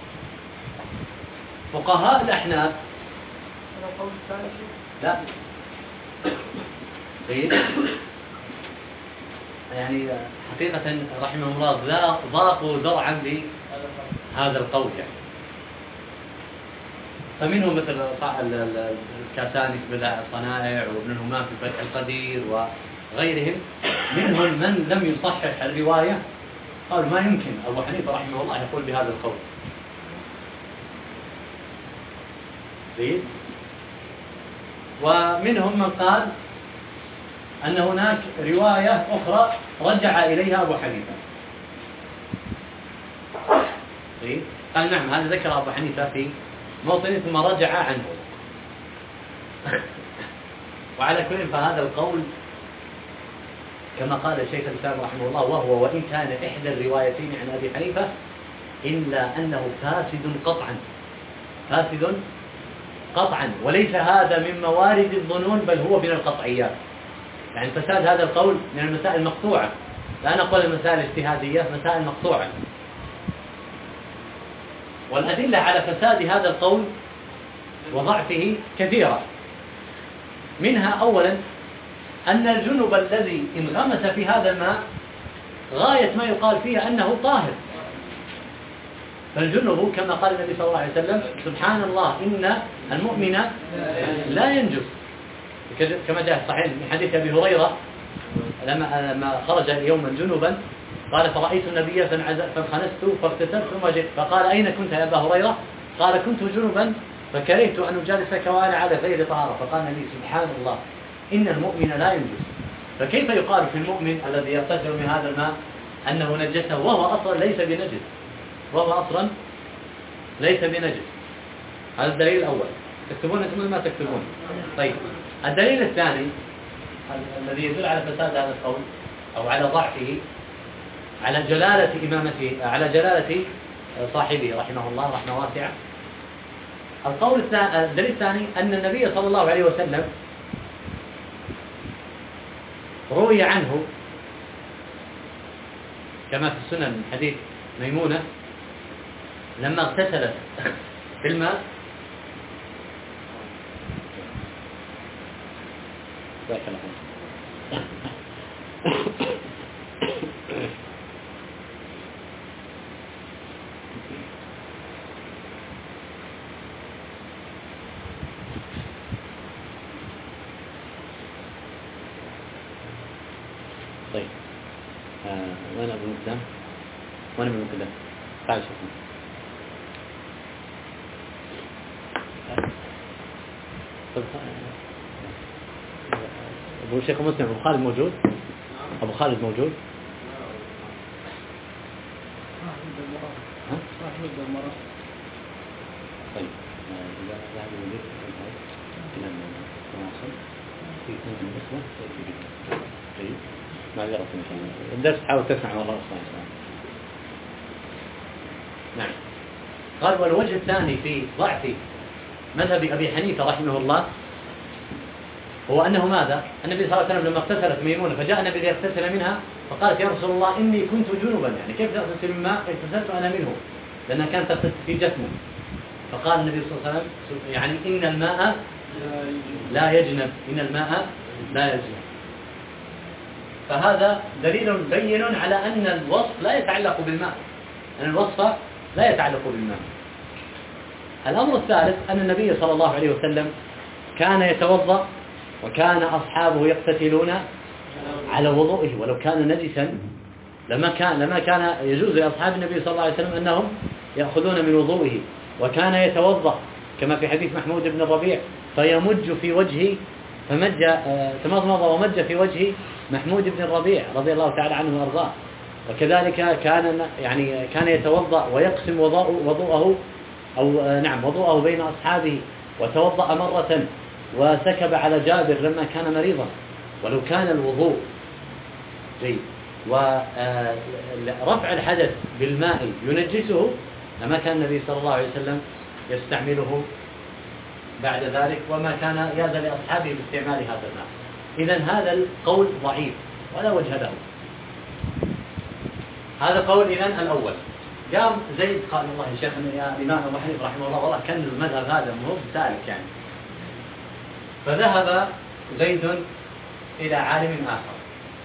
فقهاء الأحناف لا يعني حقيقة رحمه الله ضاقوا ذرعا بهذا القول يعني. فمنهم مثل الكاساني في بدائع الصنائع، وابن الهمام في فتح القدير وغيرهم، منهم من لم يصحح الرواية، قالوا ما يمكن أبو حنيفة رحمه الله يقول بهذا القول. ومنهم من قال أن هناك رواية أخرى رجع إليها أبو حنيفة. قال نعم هذا ذكر أبو حنيفة في موطن ثم رجع عنه. وعلى كل فهذا القول كما قال الشيخ الإسلام رحمه الله، وهو وإن كان إحدى الروايتين عن أبي حنيفة إلا أنه فاسد قطعا، وليس هذا من موارد الظنون بل هو من القطعيات. يعني فساد هذا القول من المسائل المقطوعة، لا نقول المسائل الاجتهادية، مسائل مقطوعة. والأدلة على فساد هذا القول وضعفه كثيرة. منها أولا أن الجنب الذي انغمس في هذا الماء غاية ما يقال فيه أنه طاهر. فالجنب كما قال النبي صلى الله عليه وسلم سبحان الله إن المؤمن لا ينجس، كما جاء الصحيح من حديث أبي هريرة لما خرج يوما جنبا قال فرأيت النبي فانخنست فاغتسلت ثم جئت فقال أين كنت يا أبا هريرة؟ قال كنت جنبا فكرهت أن أجالسك وأنا على غير طهارة. فقال النبي سبحان الله إن المؤمن لا ينجس. فكيف يقال في المؤمن الذي يغتسل من هذا الماء أنه نجسه وهو أصلا ليس بنجس؟ هذا الدليل الأول. تكتبون أنتم ما تكتبون. طيب الدليل الثاني الذي يدل على فساد هذا القول أو على ضعفه، على جلالة إمامته، على جلالة صاحبه رحمه الله رحمة واسعة. الدليل الثاني أن النبي صلى الله عليه وسلم روي عنه كما في السنن من حديث ميمونة لما اغتسلت في الماء طيب وين أبو مقدام؟ وين أبو مقدام؟ تعال شوفنا. أبو الشيخ مسلم أبو خالد موجود؟ أبو خالد موجود؟ طيب ذهب المدير إلى التواصل في سنة النسبة طيب معذرة إن شاء الله. الدرس حاول تسمع والله أصلا. نعم. قال والوجه الثاني في ضعف مذهب أبي حنيفة رحمه الله هو أنه ماذا؟ النبي صلى الله عليه وسلم لما اغتسلت ميمونة فجاء النبي ليغتسل منها فقالت يا رسول الله إني كنت جنبا، يعني كيف تغتسل من ماء اغتسلت أنا منه لأنها كانت تغتسل في جسمه. فقال النبي صلى الله عليه وسلم يعني إن الماء لا يجنب، إن الماء لا يجنب. فهذا دليل بين على أن الوصف لا يتعلق بالماء، أن الوصف لا يتعلق بالماء. الأمر الثالث أن النبي صلى الله عليه وسلم كان يتوضأ وكان أصحابه يقتتلون على وضوئه ولو كان نجسا لما كان يجوز لأصحاب النبي صلى الله عليه وسلم أنهم يأخذون من وضوئه وكان يتوضأ كما في حديث محمود بن الربيع فيمج في وجهه تمضمض ومج في وجه محمود بن الربيع رضي الله تعالى عنه وارضاه. وكذلك كان يتوضأ ويقسم وضوءه بين أصحابه، وتوضأ مرة وسكب على جابر لما كان مريضا. ولو كان الوضوء جيد ورفع الحدث بالماء ينجسه لما كان النبي صلى الله عليه وسلم يستعمله بعد ذلك، وما كان يأذن لأصحابه باستعمال هذا الماء. إذن هذا القول ضعيف ولا وجه له. هذا قول إذن الأول. قام زيد قال الله يا شيخ يا إمام أبو حنيفة رحمه الله والله كان المذهب هذا مو بسالك يعني. فذهب زيد إلى عالم آخر.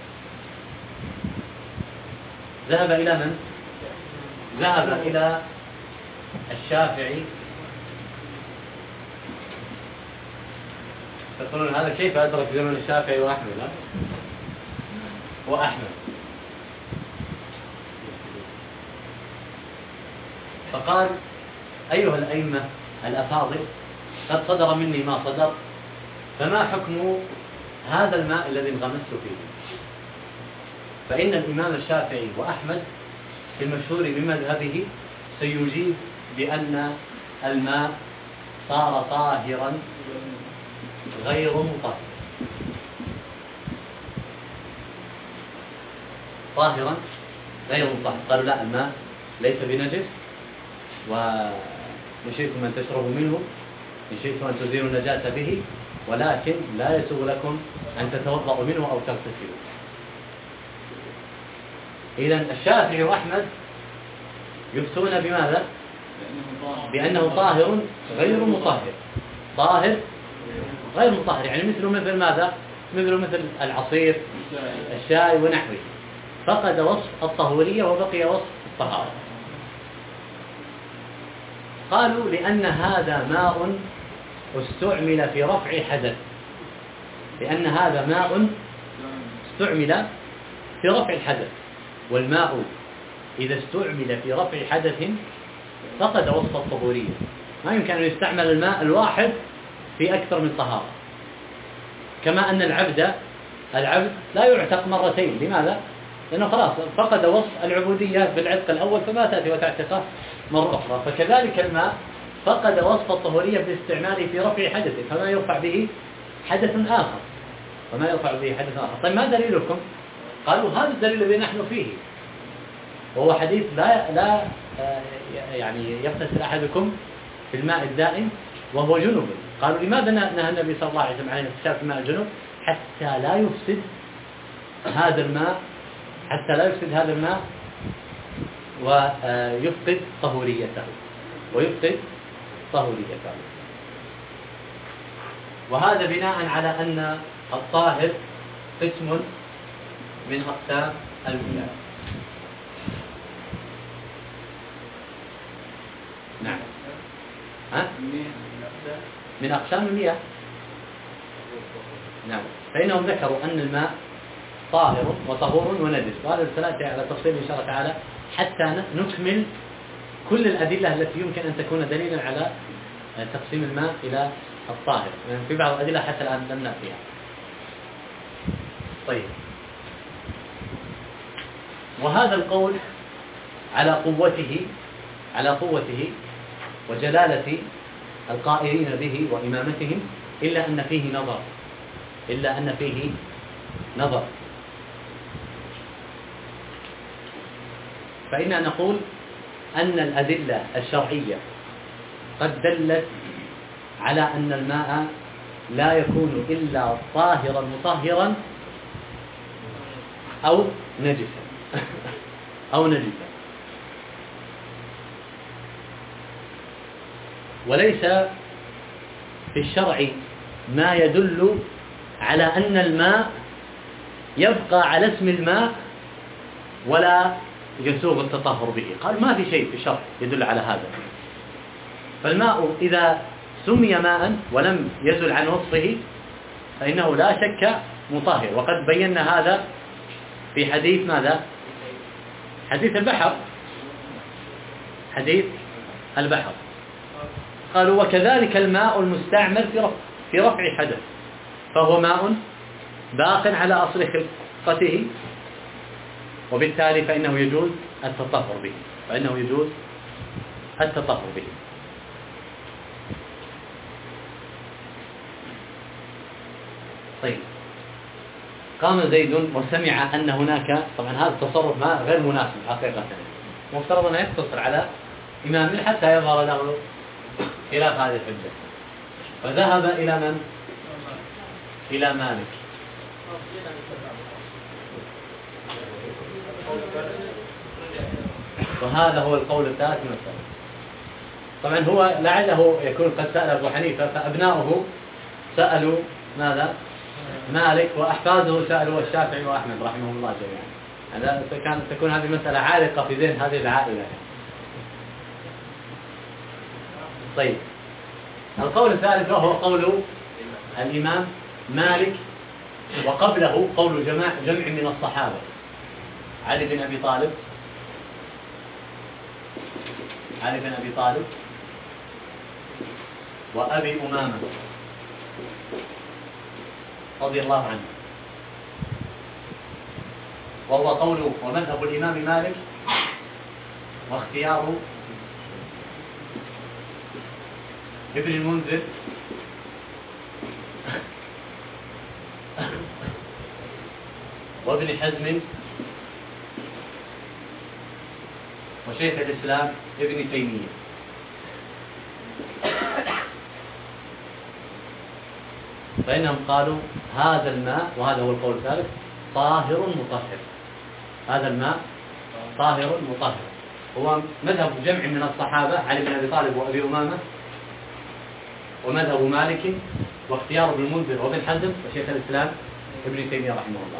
ذهب إلى من؟ ذهب إلى الشافعي. تقولون هذا كيف أدرك زمن الشافعي وأحمد؟ فقال أيها الأئمة الأفاضل قد صدر مني ما صدر، فما حكم هذا الماء الذي انغمست فيه؟ فإن الإمام الشافعي وأحمد في المشهور بمذهبه سيجيب بأن الماء صار طاهرا غير مطهر. طاهرا غير مطهر. قالوا لا، الماء ليس بنجس، وإن شئتم أن تشربوا منه، إن شئتم أن تزيلوا النجاسة به، ولكن لا يسوغ لكم أن تتوضأوا منه أو تغتسلوا. إذن الشافعي وأحمد يفتون بماذا؟ بأنه طاهر غير مطهر. طاهر غير مطهر يعني مثل ماذا؟ مثل العصير، الشاي ونحوه، فقد وصف الطهورية وبقي وصف الطهارة. قالوا لأن هذا ماء استعمل في رفع حدث، لأن هذا ماء استعمل في رفع الحدث، والماء إذا استعمل في رفع حدث فقد وصف الطهورية. ما يمكن أن يستعمل الماء الواحد في أكثر من طهارة. كما أن العبد لا يعتق مرتين. لماذا؟ لأنه خلاص فقد وصف العبودية بالعتق الأول، فما تأتي وتعتقه مرة أخرى. فكذلك الماء فقد وصف الطهورية باستعماله في رفع حدث، فما يرفع به حدث آخر. طيب ما دليلكم؟ قالوا هذا الدليل الذي نحن فيه، وهو حديث لا يعني يغتسل أحدكم في الماء الدائم وهو جنوب. قالوا لماذا نهى النبي صلى الله عليه وسلم عن الاغتسال في الماء الجنوب؟ حتى لا يفسد هذا الماء ويفقد طهوريته. وهذا بناء على أن الطاهر قسم من أقسام المياه. نعم، من أقسام المياه. نعم، فإنهم ذكروا أن الماء طاهر وطهور ونجس، وهذا الثلاثة على تفصيل إن شاء الله تعالى حتى نكمل كل الأدلة التي يمكن أن تكون دليلا على تقسيم الماء إلى الطاهر. يعني في بعض الأدلة حتى الآن لم نأتيها. طيب، وهذا القول على قوته وجلالة القائلين به وإمامتهم، إلا أن فيه نظر. فإننا نقول أن الأدلة الشرعية قد دلت على أن الماء لا يكون إلا طاهرا مطهرا أو نجسا وليس في الشرع ما يدل على أن الماء يبقى على اسم الماء ولا يسوغ التطهر به. قال ما في شيء في الشرع يدل على هذا. فالماء إذا سمي ماء ولم يزل عن وصفه فإنه لا شك مطهر. وقد بينا هذا في حديث ماذا؟ حديث البحر. قالوا وكذلك الماء المستعمل في رفع حدث، فهو ماء باق على أصل خلقته، وبالتالي فإنه يجوز التطهر به. طيب، قام زيد وسمع أن هناك، طبعا هذا التصرف ما غير مناسب حقيقة، مفترض أن يقتصر على إمام حتى يظهر له خلاف هذه الحجة، فذهب إلى من؟ إلى مالك. وهذا هو القول الثالث من السلف. طبعا هو لعله يكون قد سأل أبو حنيفة، فأبناؤه سألوا ماذا؟ مالك، وأحفاده سألوا الشافعي وأحمد رحمه الله جميعا. تكون هذه المسألة عالقة في ذهن هذه العائلة. طيب، القول الثالث وهو قول الإمام مالك، وقبله قول جمع من الصحابة: علي بن أبي طالب وأبي أمامة رضي الله عنه، وهو قول ومذهب الإمام مالك واختيار ابن المنذر وابن حزم وشيخ الإسلام ابن تيمية. فإنهم قالوا هذا الماء، وهذا هو القول الثالث، طاهر مطهر. هذا الماء طاهر مطهر. هو مذهب جمع من الصحابة: علي بن أبي طالب وأبي أمامة، ومذهب مالك واختيار ابن المنذر وابن حزم وشيخ الإسلام ابن تيمية رحمه الله.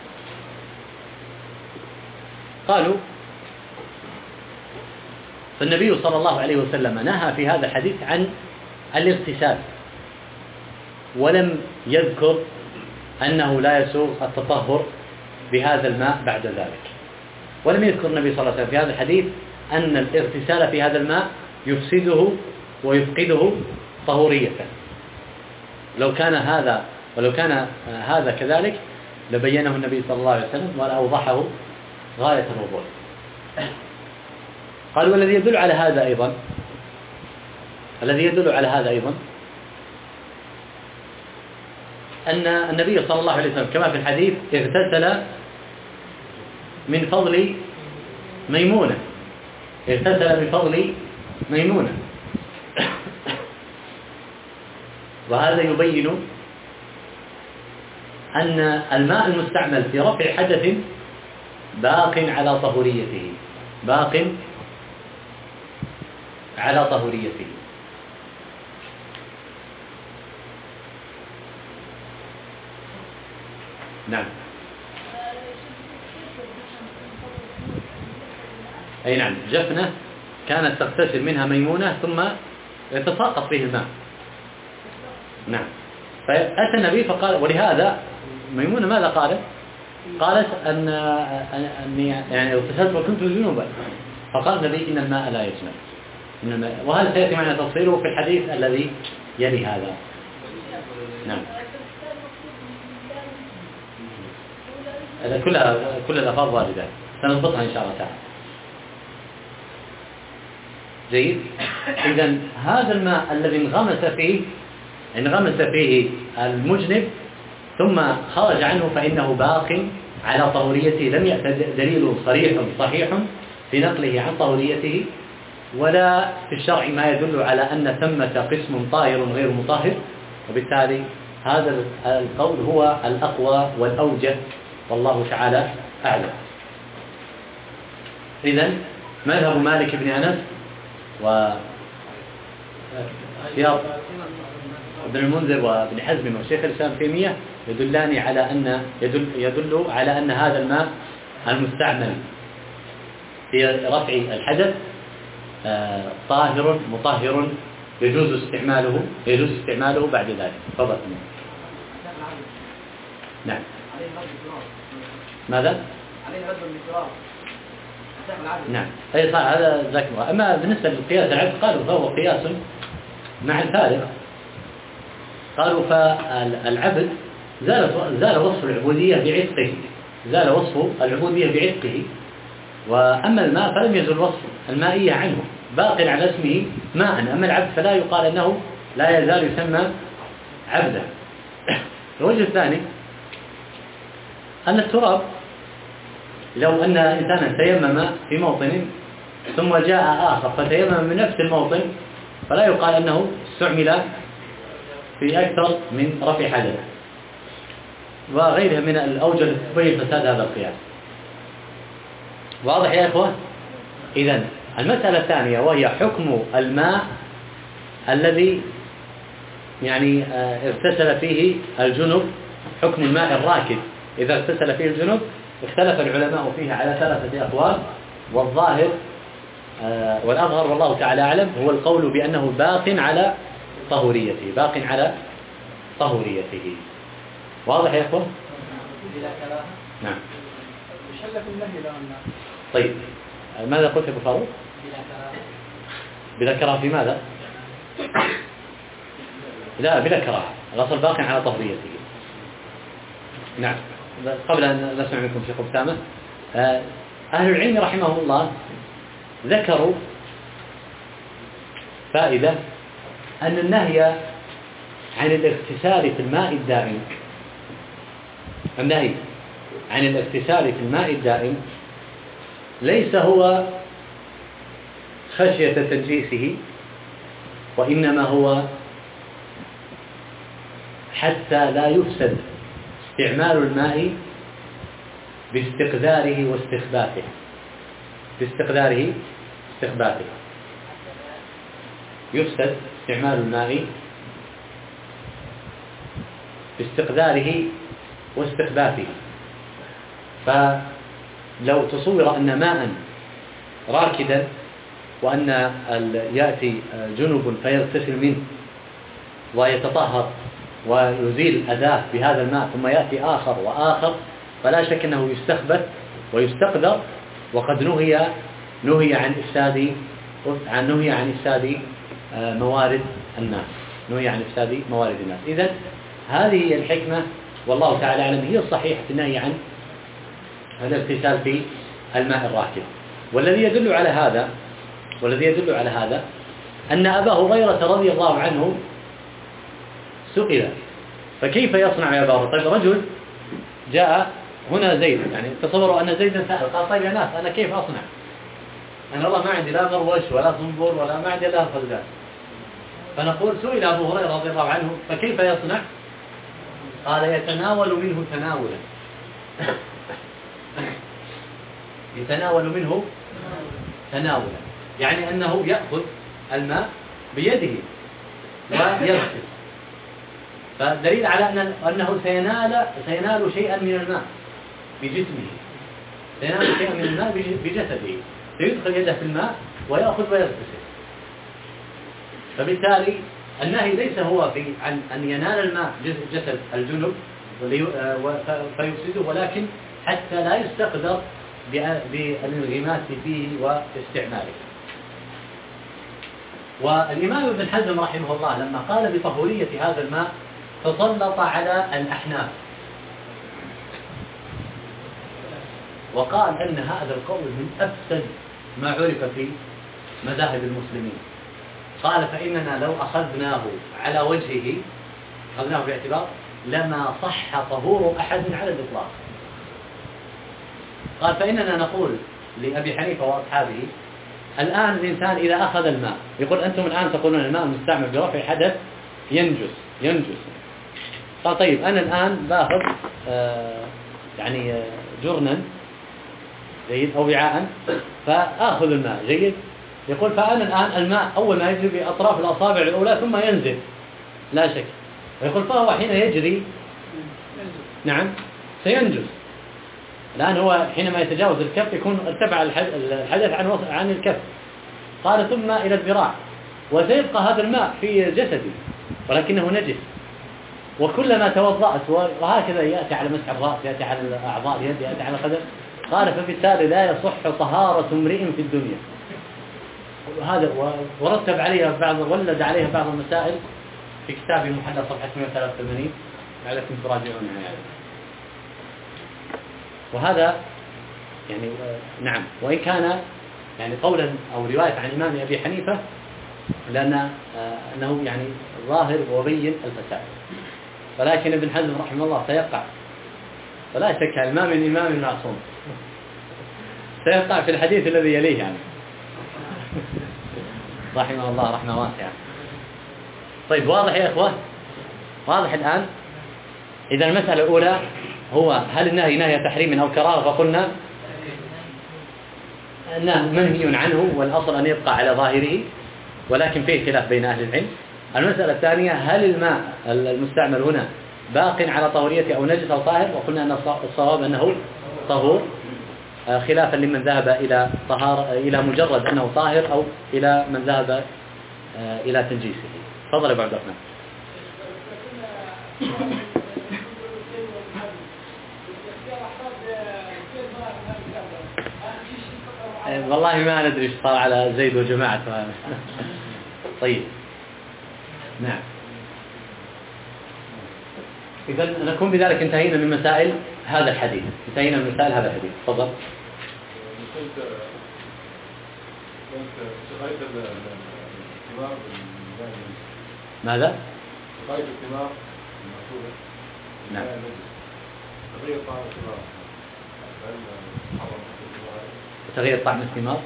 قالوا فالنبي صلى الله عليه وسلم نهى في هذا الحديث عن الاغتسال، ولم يذكر أنه لا يسوغ التطهر بهذا الماء بعد ذلك. ولم يذكر النبي صلى الله عليه وسلم في هذا الحديث أن الاغتسال في هذا الماء يفسده ويفقده طهوريته. ولو كان هذا كذلك لبينه النبي صلى الله عليه وسلم ولأوضحه غاية الوضوح. قال: والذي يدل على هذا أيضا أن النبي صلى الله عليه وسلم كما في الحديث اغتسل من فضل ميمونة. وهذا يبين أن الماء المستعمل في رفع حدث باق على طهوريته. نعم. أي نعم، جفنة كانت تغتسل منها ميمونة ثم يتساقط فيه الماء. نعم. فأتى النبي فقال، ولهذا ميمونة ماذا قالت؟ قالت أني يعني اغتسلت وكنت جنوبا، فقال النبي إن الماء لا يجنب. وهذا سيأتي معنا تفصيله في الحديث الذي يلي هذا. نعم. هذا كل الألفاظ واردة، سنضبطها إن شاء الله تعالى. جيد. إذن هذا الماء الذي انغمس فيه المجنب ثم خرج عنه فإنه باق على طهوريته، لم يأتي دليل صحيح في نقله عن طهوريته، ولا في الشرع ما يدل على أن ثمة قسم طاهر غير مطهر، وبالتالي هذا القول هو الأقوى والأوجه، والله تعالى أعلم. إذن مذهب مالك بن أنس وسياق ابن المنذر وابن حزم وشيخ الإسلام تيمية يدل على أن هذا الماء المستعمل في رفع الحدث طاهر مطهر يجوز استعماله بعد ذلك. تفضل. نعم. ماذا؟ عليه رد بالإكرار. نعم. أي صح، هذا ذاك. أما بالنسبة للقياس العبد قالوا فهو قياس مع الفارق قالوا فالعبد زال وصف العبودية بعتقه، زال وصف العبودية بعتقه، وأما الماء فلم يزل وصف المائية عنه، باق على اسمه ماء. أما العبد فلا يقال أنه لا يزال يسمى عبدا. الوجه الثاني أن التراب لو أن إنسانا تيمم في موطن ثم جاء آخر فتيمم من نفس الموطن فلا يقال أنه استعمل في أكثر من رفع حدث، وغيرها من الأوجه التي تبين فساد هذا القياس. واضح يا إخوة؟ إذن المسألة الثانية وهي حكم الماء الذي يعني اغتسل فيه الجنب، حكم الماء الراكد إذا اغتسل فيه الجنب. اختلف العلماء فيه على 3 أقوال، والظاهر والأظهر والله تعالى أعلم هو القول بأنه باق على طهوريته، باق على طهوريته. واضح يا إخوة؟ نعم. يشلف النهي لو أنه. طيب ماذا قلت يا أبو فاروق؟ بلا كراهة في ماذا؟ لا بلا كراهة، الأصل باق على طهوريته. نعم. قبل أن نسمع منكم شيخ أسامة، أهل العلم رحمه الله ذكروا فائدة أن النهي عن الاغتسال في الماء الدائم، النهي عن الاغتسال في الماء الدائم ليس هو خشية تنجيسه، وإنما هو حتى لا يفسد استعمال الماء باستقداره واستخباته، باستقداره واستخباته. يفسد استعمال الماء باستقداره واستخباته. فلو تصور أن ماء راكدا وأن يأتي جنب فيغتسل منه ويتطهر ويزيل أذاه بهذا الماء، ثم يأتي آخر وآخر، فلا شك أنه يستخبث ويستقدر، وقد نهي عن إفساد موارد الناس، نهي عن إفساد موارد الناس. إذن هذه هي الحكمة والله تعالى أعلم، هي الصحيحة في النهي عن الاغتسال في الماء الراكد. والذي يدل على هذا أن أبا هريرة رضي الله عنه سئل فكيف يصنع يا أبا هريرة؟ طيب رجل جاء هنا زيد، يعني تصوروا أن زيدا سأل قال طيب يا ناس أنا كيف أصنع؟ أنا والله ما عندي لا غروش ولا صنبور ولا ما عندي لا خزان. فنقول سئل أبو هريرة رضي الله عنه فكيف يصنع؟ قال يتناول منه تناولا يتناول منه تناولا، يعني أنه يأخذ الماء بيده ويغسل. فالدليل على أنه سينال شيئا من الماء بجسمه، سينال شيئا من الماء بجسده، سيدخل يده في الماء ويأخذ ويغسل. فبالتالي النهي ليس هو في أن ينال الماء جسد الجنب فيفسده، ولكن حتى لا يستقدر بالانغماس فيه واستعماله. والإمام ابن حزم رحمه الله لما قال بطهورية هذا الماء تسلط على الأحناف وقال أن هذا القول من أفسد ما عرف في مذاهب المسلمين. قال فإننا لو أخذناه على وجهه، أخذناه باعتبار لما صح طهور أحد على الإطلاق. قال فإننا نقول لأبي حنيفة وأصحابه الآن الإنسان إذا أخذ الماء، يقول أنتم الآن تقولون الماء المستعمل برفع حدث ينجس. قال طيب أنا الآن باخذ يعني جرنا جيد أو وعاء فآخذ الماء جيد. يقول فأنا الآن الماء أول ما يجري بأطراف الأصابع الأولى ثم ينزل لا شك. يقول فهو حين يجري نعم سينجس. الآن هو حينما يتجاوز الكف يكون ارتفع الحدث عن الكف، قال ثم إلى الذراع، وسيبقى هذا الماء في جسدي ولكنه نجس. وكلما توضأت وهكذا يأتي على مسح الرأس، يأتي على الأعضاء اليد، يأتي على القدم. قال فبالتالي لا يصح طهارة امرئ في الدنيا وهذا ورتب عليها ولد عليها بعض المسائل في كتابه المحلى صفحة 183 لعلكم تراجعونها يعني. وهذا يعني نعم، وإن كان يعني قولا أو رواية عن الإمام أبي حنيفة لأن أنه يعني ظاهر وبين الفساد، ولكن ابن حزم رحمه الله سيقع، ولا شك الإمام المعصوم سيقع في الحديث الذي يليه يعني رحمه الله رحمة واسعة. طيب واضح يا إخوة؟ واضح الآن؟ إذا المسألة الأولى هو هل النهي نهي تحريم أو كراهة، فقلنا أنه منهي عنه والأصل أن يبقى على ظاهره، ولكن فيه خلاف بين أهل العلم. المسألة الثانية هل الماء المستعمل هنا باق على طهوريته أو نجس أو طاهر، وقلنا أن الصواب أنه طهور، خلافا لمن ذهب إلى مجرد أنه طاهر أو إلى من ذهب إلى تنجيسه. تفضل يا أبو عبد الرحمن. والله ما ندري ايش صار على زيد وجماعته. طيب نعم، إذا نكون بذلك انتهينا من مسائل هذا الحديث. تفضل. ماذا؟ غاية الثمار المأكولة. نعم. تغيير طعم الثمار. تغيير طعم الثمار؟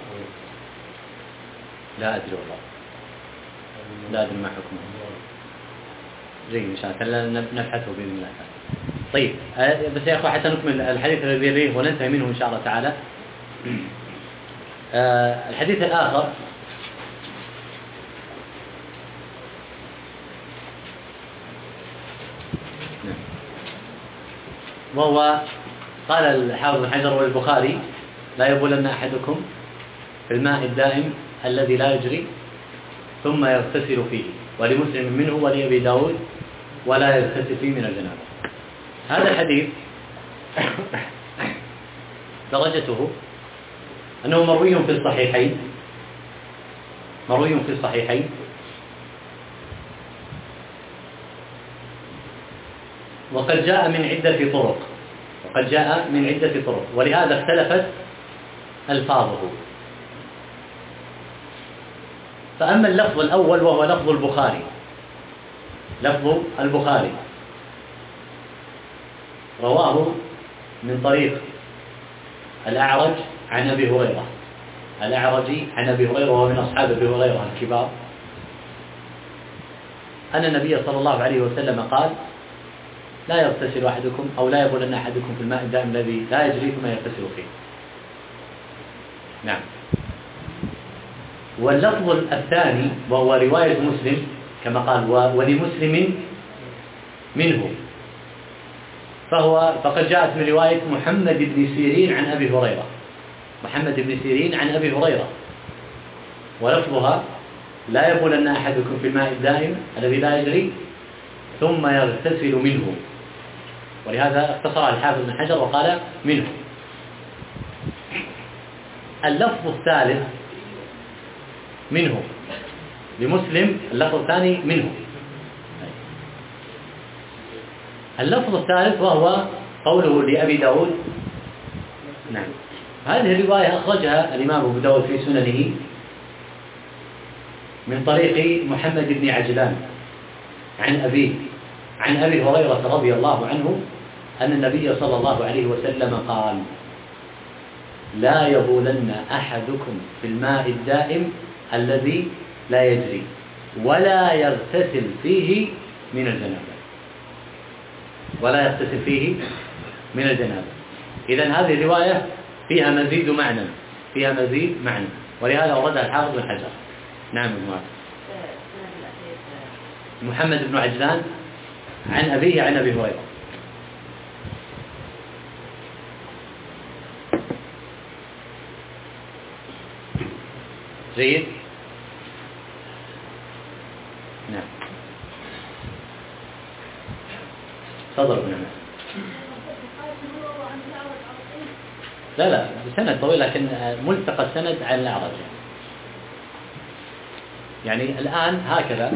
لا أدري والله. لا أدري ما حكمه. جيد إن شاء الله نبحثه بإذن الله. طيب بس يا أخوة حتى نكمل الحديث الذي يليه وننتهي منه إن شاء الله تعالى. الحديث الآخر وهو قال الحافظ بن حجر والبخاري لا يبولن أحدكم في الماء الدائم الذي لا يجري ثم يغتسل فيه، ولمسلم منه ولأبي داود ولا يغتسل فيه من الجنابة. هذا الحديث درجته أنه مروي في الصحيحين وقد جاء من عدة طرق ولهذا اختلفت ألفاظه. فأما اللفظ الأول وهو لفظ البخاري رواه من طريق الأعرج عن أبي هريرة، وهو من أصحاب أبي هريرة الكبار، أن النبي صلى الله عليه وسلم قال لا يغتسل أحدكم أو لا يبولن أحدكم في الماء الدائم الذي لا يجري ثم يغتسل فيه. نعم. واللفظ الثاني وهو رواية مسلم كما قال ولمسلم منه، فقد جاءت من رواية محمد بن سيرين عن أبي هريرة، ولفظها لا يبولن أحدكم في الماء الدائم الذي لا يجري ثم يغتسل منه، ولهذا اختصر الحافظ بن حجر وقال منه. اللفظ الثالث منه لمسلم، اللفظ الثاني منه. اللفظ الثالث وهو قوله لأبي داود. نعم. هذه الرواية أخرجها الإمام أبو داود في سننه من طريق محمد بن عجلان عن أبي هريرة رضي الله عنه أن النبي صلى الله عليه وسلم قال لا يبولن أحدكم في الماء الدائم الذي لا يجري ولا يغتسل فيه من الجنابة. إذن هذه الرواية فيها مزيد معنى، ولهذا أوردها الحافظ بن حجر. نعم محمد بن عجلان عن أبيه عن أبي هريرة. جيد. نعم. تفضل ابن عمر. لا بسند طويل، لكن ملتقى السند عن الأعرج. يعني الآن هكذا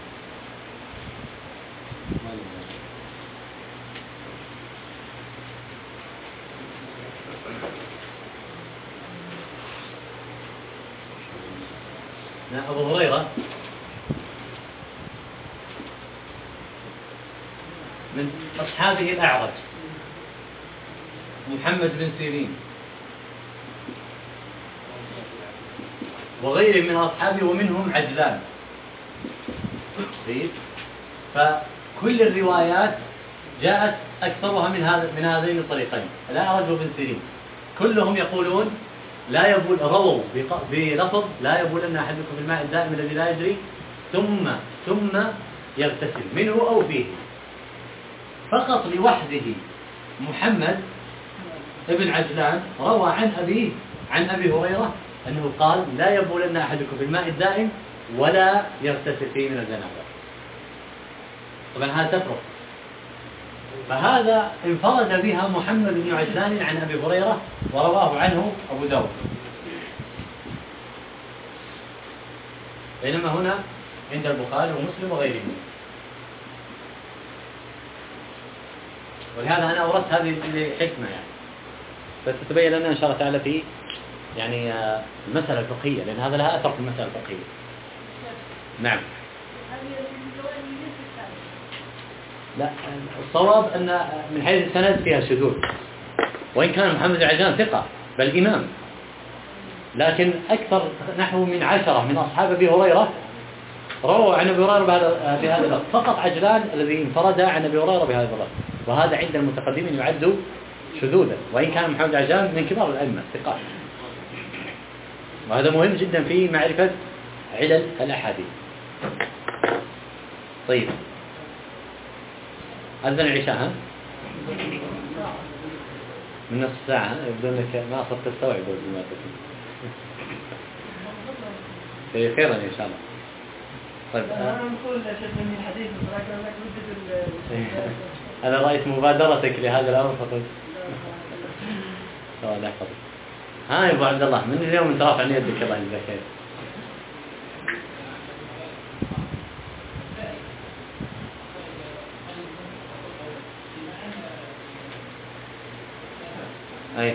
أبو هريرة من أصحابه الأعرج محمد بن سيرين وغيره من أصحابه ومنهم عجلان. فكل الروايات جاءت أكثرها من هذين الطريقين، الأعرج وابن سيرين، كلهم يقولون لا يبول، رووا بلفظ لا يبولن أحدكم في الماء الدائم الذي لا يجري ثم يغتسل منه أو فيه. فقط لوحده محمد ابن عجلان روى عن أبي هريرة أنه قال لا يبولن أحدكم في الماء الدائم ولا يغتسل فيه من الجنابة. طبعا هذا تفرق. فهذا انفرد بها محمد بن عجلان عن أبي هريرة ورواه عنه أبو داود، بينما هنا عند البخاري ومسلم وغيرهم. ولهذا أنا أوردت هذه لحكمة يعني، بس تبين لنا إن شاء الله تعالى في يعني المسألة الفقهية، لأن هذا لها أثر في المسألة الفقهية. نعم. لا، الصواب أن من حيث السند فيها شذوذ، وإن كان محمد بن عجلان ثقة بل إمام، لكن أكثر نحو من 10 من أصحاب أبي هريرة رووا عن أبي هريرة بهذا اللفظ، فقط عجلان الذي انفرد عن أبي هريرة بهذا اللفظ، وهذا عند المتقدمين يعد شذوذا، وإن كان محمد بن عجلان من كبار الأئمة ثقات. وهذا مهم جدا في معرفة علل الأحاديث. طيب، أذن العشاء ها؟ من نصف ساعة، يبدو أنك ما صرت تستوعب ما تقول. خيرا إن شاء الله. طيب، أنا نقول شيخ من الحديث ولكن لك ودة أنا رأيت مبادرتك لهذا الأمر فقلت الله يحفظك. ها يا أبو عبد الله، من اليوم أنت رافع يدك، الله يجزاك خير. أي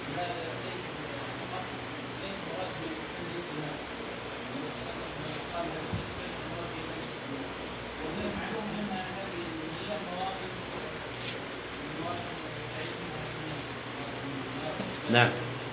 نعم.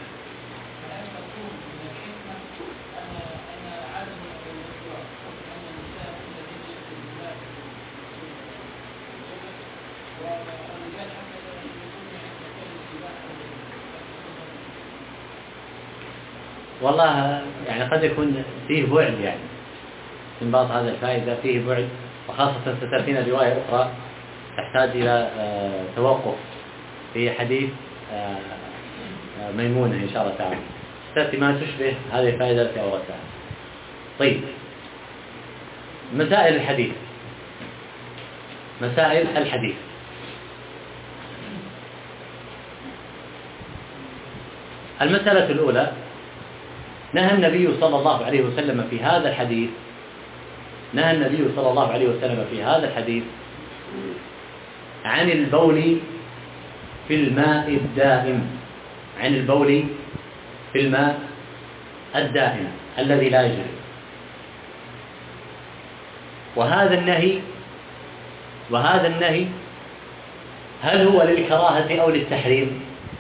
والله يعني قد يكون فيه بعد، يعني استنباط هذا الفائدة فيه بعد، وخاصة ستأتينا رواية أخرى تحتاج إلى توقف في حديث ميمونة إن شاء الله تعالى، تأتي ما تشبه هذه الفائدة التي أوردتها. طيب، مسائل الحديث. المسألة الأولى، نهى النبي صلى الله عليه وسلم في هذا الحديث عن البول في الماء الدائم الذي لا يجري. وهذا النهي هل هو للكراهة أو للتحريم؟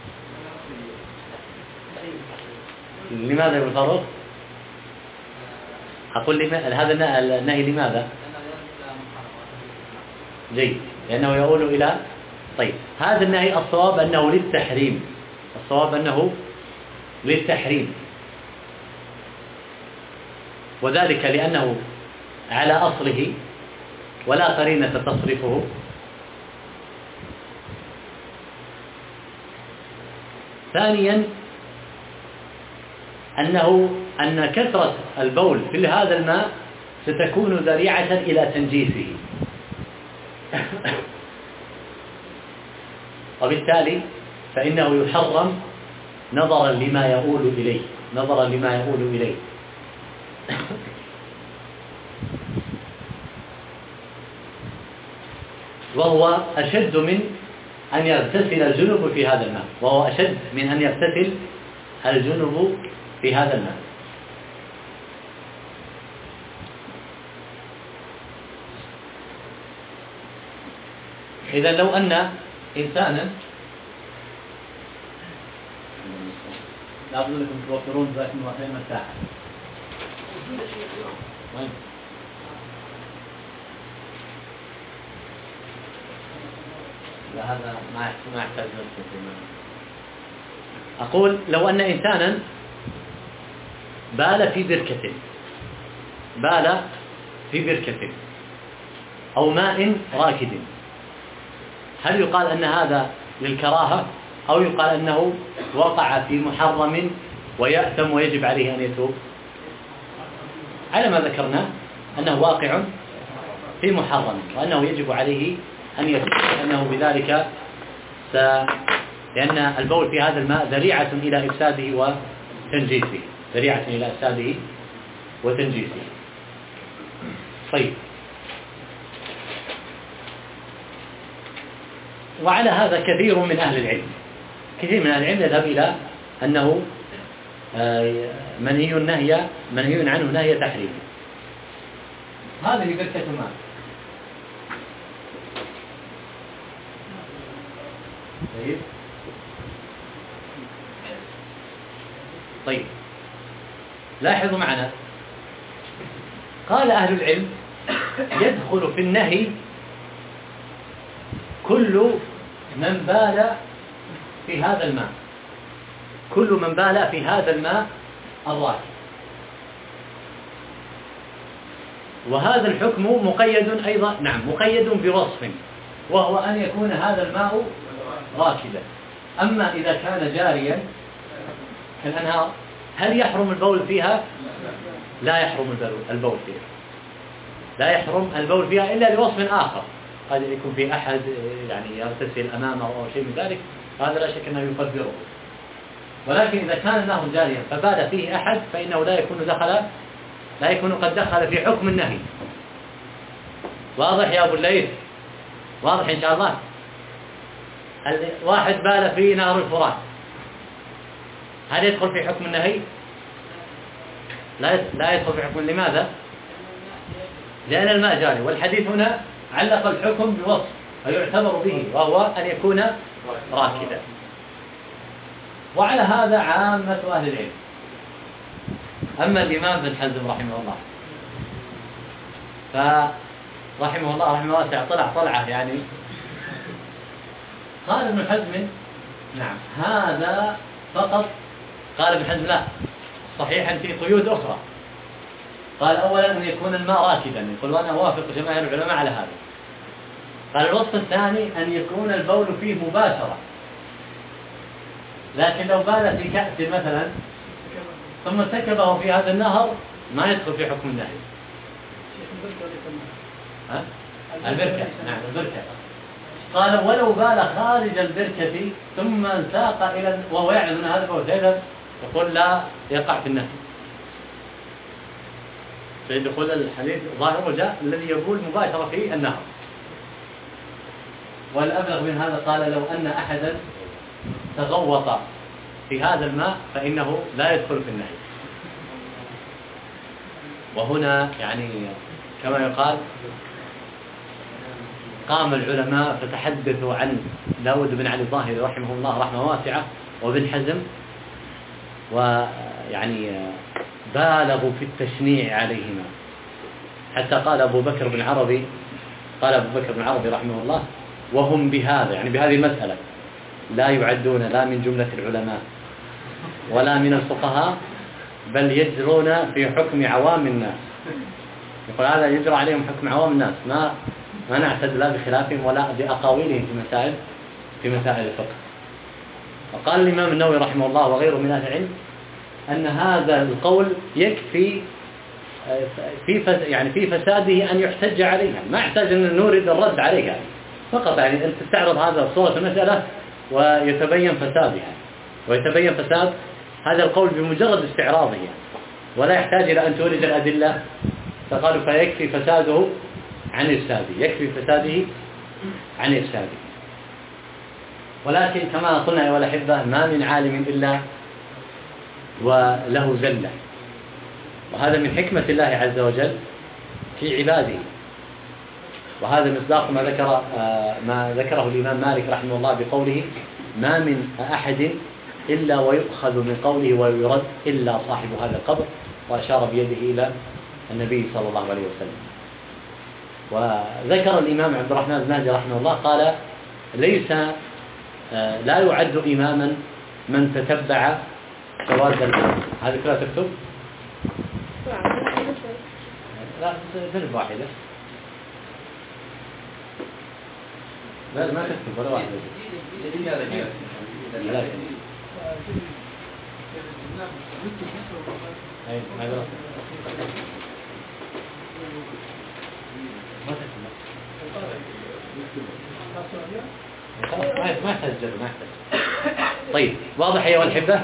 لماذا يفرق؟ أقول هذا النهي لماذا؟ جيد، لأنه يقول إلى. طيب، هذا النهي الصواب أنه للتحريم، وذلك لأنه على أصله ولا قرينة تصرفه. ثانيا، أن كثرة البول في هذا الماء ستكون ذريعة إلى تنجيسه، وبالتالي فإنه يحرم نظرا لما يؤول إليه. وهو أشد من أن يغتسل الجنب في هذا الماء، وهو أشد من أن يغتسل الجنب في هذا الماء. إذا لو أن إنسانا، لا أقول لكم توفرون ذات موافين مساحة. وين؟ لا هذا ما يحتاج نفسه. أقول لو أن إنسانا بال في بركة أو ماء راكد، هل يقال أن هذا للكراهة أو يقال أنه وقع في محرم ويأثم ويجب عليه أن يتوب؟ على ما ذكرنا أنه واقع في محرم وأنه يجب عليه أن يتوب، أنه بذلك لأن البول في هذا الماء ذريعة إلى إفساده وتنجيسه. طيب، وعلى هذا كثير من أهل العلم يذهب إلى أنه منهي عنه نهي تحريم. هذه بركة ماء، طيب لاحظوا معنا، قال أهل العلم يدخل في النهي كل من بال في هذا الماء الراكد، وهذا الحكم مقيد أيضا، مقيد بوصف، وهو أن يكون هذا الماء راكدا. أما إذا كان جاريا كالأنهار هل يحرم البول فيها؟ لا يحرم البول فيها إلا لوصف آخر، قد يكون في أحد يعني يغتسل أمامه أو شيء من ذلك، هذا لا شك أنه يقدره. ولكن إذا كان النهر جاريا فبال فيه أحد فإنه لا يكون قد دخل في حكم النهي. واضح يا أبو الليث؟ واضح إن شاء الله؟ واحد بال في نهر الفرات، هل يدخل في حكم النهي؟ لا يدخل في حكم. لماذا؟ لأن الماء جاري، والحديث هنا علق الحكم بوصف فيعتبر به، وهو أن يكون راكدا. وعلى هذا عامة أهل العلم. أما الإمام بن حزم رحمه الله فرحمه الله رحمه واسع طلعة يعني، قال ابن حزم نعم هذا فقط، قال ابن حزم لا، صحيح أن في قيود أخرى. قال أولا أن يكون الماء راكدا، يقول وأنا أوافق جماهير العلماء على هذا. قال الوصف الثاني أن يكون البول فيه مباشرة، لكن لو بال في كأس مثلا ثم سكبه في هذا النهر ما يدخل في حكم النهي. البركة، نعم البركة. قال ولو بال خارج البركة ثم ساق إلى وهو يعلم أن هذا البول سيذهب، يقول لا يقع في النهي. فيدخل الحديث ظاهر جاء الذي يقول مباشرة في النهر. والأبلغ من هذا قال لو أن أحدا تغوط في هذا الماء فإنه لا يدخل في النهي. وهنا يعني كما يقال قام العلماء فتحدثوا عن داود بن علي الظاهري رحمه الله رحمة واسعة وابن حزم، ويعني بالغوا في التشنيع عليهما، حتى قال أبو بكر بن عربي رحمه الله وهم بهذا يعني بهذه المسألة لا يعدون لا من جملة العلماء ولا من الفقهاء، بل يجرون في حكم عوام الناس. يقول هذا يجرى عليهم حكم عوام الناس، ما نعتد لا بخلافهم ولا بأقاويلهم في مسائل الفقه. وقال الإمام النووي رحمه الله وغيره من أهل العلم أن هذا القول يكفي في فساده أن يحتج عليها، ما يحتاج أن نورد الرد عليها فقط، يعني أن تستعرض هذا صورة المسألة ويتبين فسادها ويتبين فساد هذا القول بمجرد استعراضه يعني، ولا يحتاج إلى أن تورد الأدلة. فقالوا فيكفي فساده عن إفساده، يكفي فساده عن إرشاده. ولكن كما قلنا أيها الأحبة ما من عالم إلا وله زلة، وهذا من حكمة الله عز وجل في عباده. وهذا مصداق ما ذكره الإمام مالك رحمه الله بقوله ما من أحد إلا ويؤخذ من قوله ويرد إلا صاحب هذا القبر، وأشار بيده إلى النبي صلى الله عليه وسلم. وذكر الإمام عبد الرحمن بن مهدي رحمه الله قال ليس لا يعد إماما من تتبع شواذ الأمة. هذه كلها تكتب؟ لا تكتب واحدة، لا ما تكتب ولا واحدة. ما يحتاج. طيب واضح أيها الأحبة؟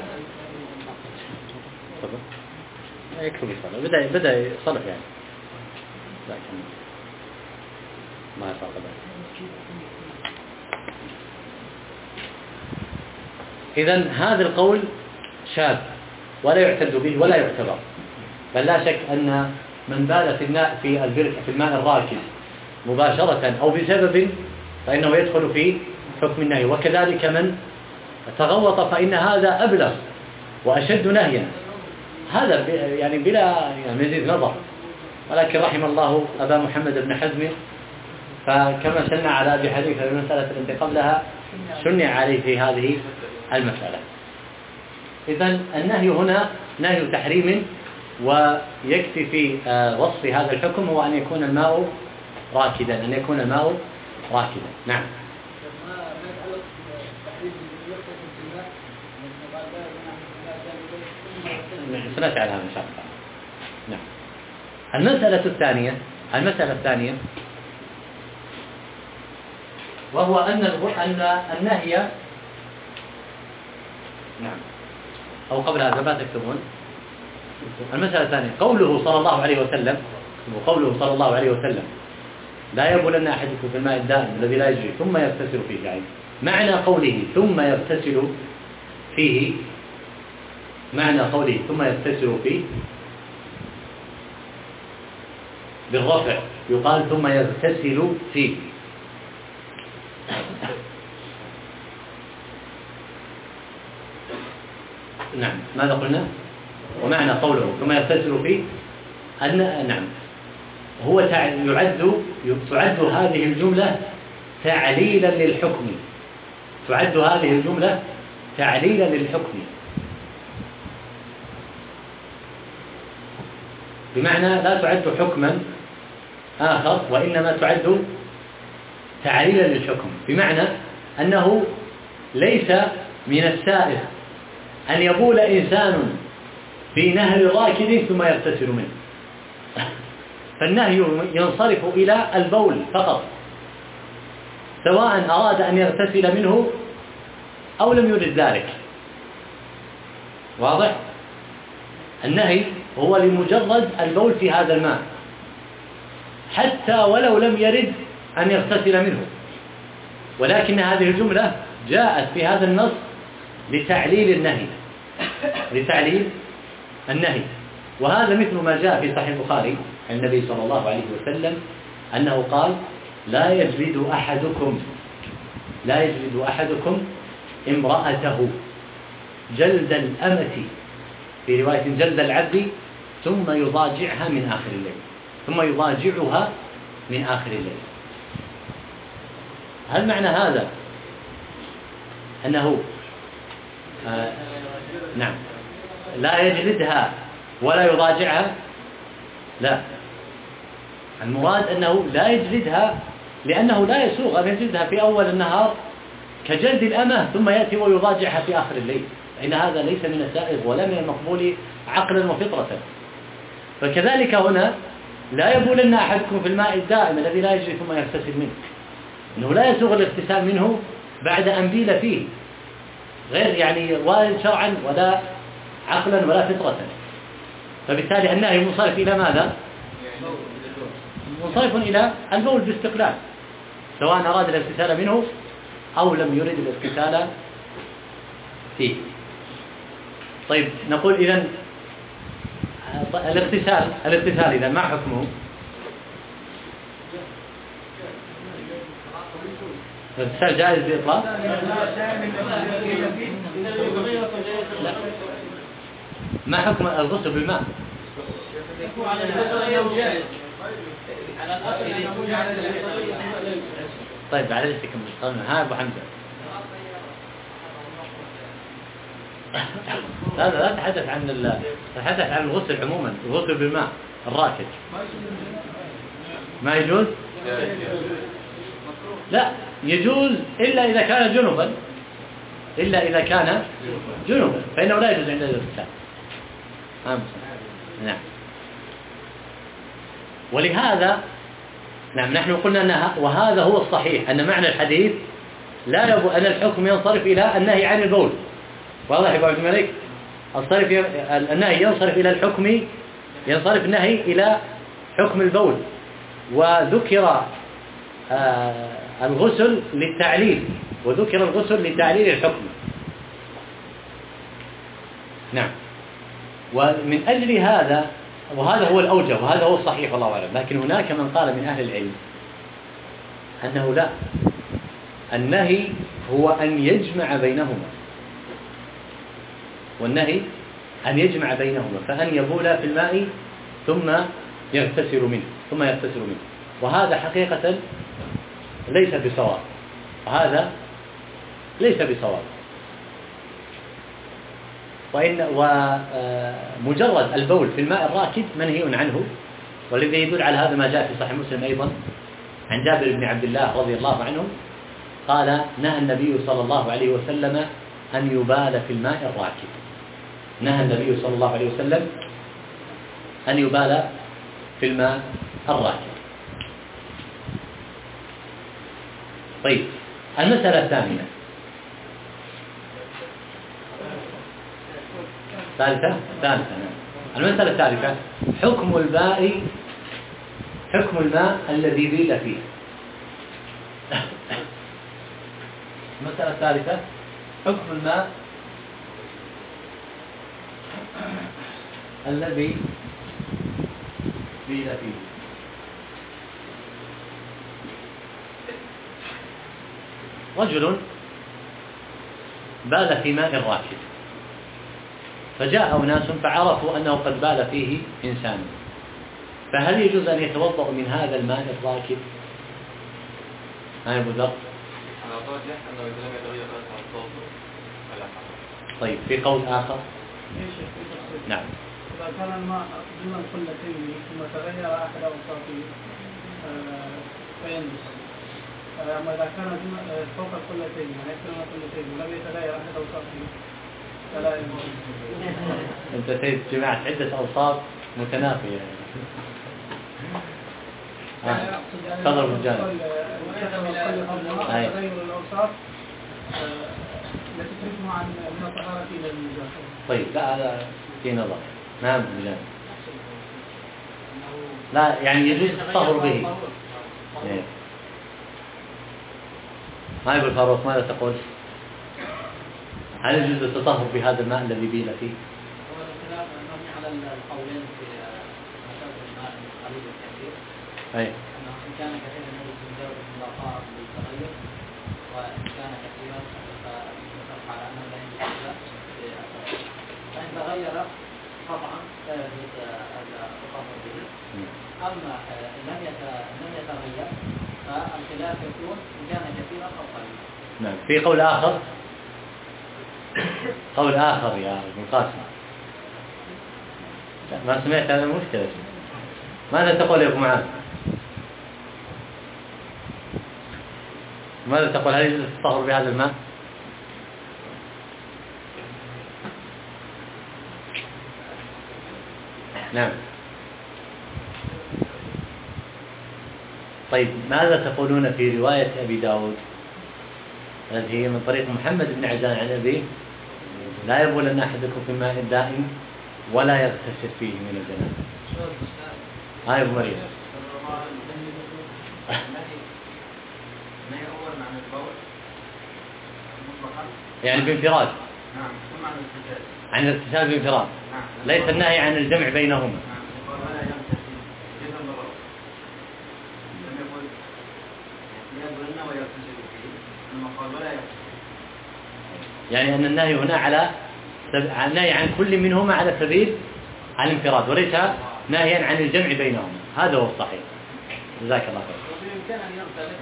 يكتب يصلح، بدأ يصلح يعني، لكن ما يفرق ذلك. إذن هذا القول شاذ ولا يعتد به ولا يعتبر، بل لا شك أن من بال في الماء الراكد مباشرة أو بسبب فإنه يدخل في حكم النهي، وكذلك من تغوط فإن هذا أبلغ وأشد نهيا، هذا يعني بلا مزيد نظر. ولكن رحم الله أبا محمد بن حزم، فكما شنع على أبي حنيفة في المسألة التي قبلها شنع عليه في هذه المسألة. إذن النهي هنا نهي تحريم، ويكفي في وصف هذا الحكم هو أن يكون الماء راكدا، نعم. سنأتي على هذا إن شاء الله. نعم. المسألة الثانية وهو أن النهي، نعم، أو قبل هذا ما تكتبون. المسألة الثانية قوله صلى الله عليه وسلم لا يبولن أحدكم في الماء الدائم الذي لا يجري ثم يغتسل فيه، يعني معنى قوله ثم يغتسل فيه بالرفع يقال ثم يغتسل فيه. نعم، ماذا قلنا؟ ومعنى قوله ثم يغتسل فيه نعم، هو تعد هذه الجملة تعليلا للحكم، بمعنى لا تعد حكما آخر، وإنما تعد تعليلا للحكم، بمعنى أنه ليس من السائغ أن يبول إنسان في نهر راكد ثم يغتسل منه، فالنهي ينصرف إلى البول فقط، سواء أراد أن يغتسل منه أو لم يرد ذلك. واضح؟ النهي هو لمجرد البول في هذا الماء، حتى ولو لم يرد أن يغتسل منه، ولكن هذه الجملة جاءت في هذا النص لتعليل النهي. وهذا مثل ما جاء في صحيح البخاري عن النبي صلى الله عليه وسلم أنه قال لا يجلد أحدكم امرأته جلد الأمة، في رواية جلد العبد، ثم يضاجعها من آخر الليل. هل معنى هذا أنه نعم لا يجلدها ولا يضاجعها؟ لا، المراد أنه لا يجلدها لأنه لا يسوغ أن يجلدها في أول النهار كجلد الأمة ثم يأتي ويضاجعها في آخر الليل، إن هذا ليس من السائغ ولا من المقبول عقلا وفطرة. فكذلك هنا لا يبولن أحدكم في الماء الدائم الذي لا يجري ثم يغتسل منه، إنه لا يسوغ الاغتسال منه بعد أن بيل فيه، غير يعني وارد شرعا ولا عقلا ولا فطرة. فبالتالي النهي منصرف إلى ماذا؟ منصرف إلى البول باستقلال، سواء أراد الاغتسال منه أو لم يرد الاغتسال فيه. طيب نقول إذن الاغتسال إذا ما حكمه؟ الاغتسال جائز بإطلاق؟ لا. ما حكم الغسل بالماء؟ طيب على ذلك ها أبو حمزة لا تحدث عن الغسل عموما. الغسل بالماء الراكد ما يجوز؟ لا يجوز إلا إذا كان جنبا فإنه لا يجوز عند الاغتسال. نعم. ولهذا نعم نحن قلنا وهذا هو الصحيح أن معنى الحديث لا يبقى أن الحكم ينصرف إلى النهي عن البول. واضح يا أبو عبد الملك؟ النهي ينصرف إلى الحكم، ينصرف النهي إلى حكم البول، وذكر الغسل للتعليل، الحكم. نعم. ومن أجل هذا وهذا هو الأوجه وهذا هو الصحيح والله أعلم. لكن هناك من قال من أهل العلم أنه لا، النهي هو أن يجمع بينهما، والنهي أن يجمع بينهما، فأن يبول في الماء ثم يغتسل منه وهذا حقيقة ليس بصواب. ومجرد البول في الماء الراكد منهي عنه، والذي يدل على هذا ما جاء في صحيح مسلم أيضا عن جابر بن عبد الله رضي الله عنه قال نهى النبي صلى الله عليه وسلم أن يبال في الماء الراكد. نهى النبي صلى الله عليه وسلم أن يبال في الماء الراكد. طيب المسألة الثانية ثالثة المسألة الثالثة حكم الماء الذي بيل فيه. المسألة الثالثة حكم الماء الذي بيل فيه. رجل بال في ماء راكد، فجاء أناس فعرفوا أنه قد بال فيه إنسان، فهل يجوز أن يتوضأ من هذا الماء الراكد؟ أبو ذر. طيب في قول آخر. نعم. إذا كان الماء ضمن القلتين ثم تغير أحد أوصافه فينجس. أما إذا كان فوق القلتين يعني أكثر من القلتين ولم يتغير أحد أوصافه فلا ينجس. أنت جمعت عدة أوصاف متنافية. تضرب الجانب. تغير الأوصاف لا تفرقه عن الطهارة إلى النجاسة. طيب لا هذا في نظر. نعم بجانب. لا يعني يجوز الطهر به. ما يقول فاروق ماذا تقول؟ هل يجوز التطهر بهذا الماء الذي بيل فيه؟ هو الاختلاف مبني على القولين في مسألة الماء القليل والكثير. أنه إن كان كثيرا يجوز من درجة المضافات بالتغير، وإن كان كثيرا فنصرف على أنه لا يجوز إلا بالتغير. فإن تغير قطعا لا يجوز التطهر به. أما إن لم يتغير فالخلاف يكون إن كان كثيرا أو قليلا. نعم. في قول آخر يا ابن قاسم. ما سمعت هذا المشكلة. ماذا تقول يا ابو معاذ؟ ماذا تقول؟ هل يجوز التطهر بهذا الماء؟ نعم. طيب ماذا تقولون في رواية أبي داود التي هي من طريق محمد بن عجلان عن أبيه لا يبولن أحدكم في الماء الدائم ولا يغتسل فيه من الجنابة؟ يعني بانفراد. نعم. ثم عن الاغتسال. عن الاغتسال بانفراد. نعم. ليس النهي عن الجمع بينهما. نعم. ولا يغتسل جدا ضرر. لم يقل يبغن ويغتسل فيه، ثم قال ولا يغتسل. يعني أن النهي هنا على النهي عن كل منهما على سبيل الانفراد، وليس نهيا عن الجمع بينهما. هذا هو الصحيح. جزاك الله خير. وبالإمكان أن يغتسل.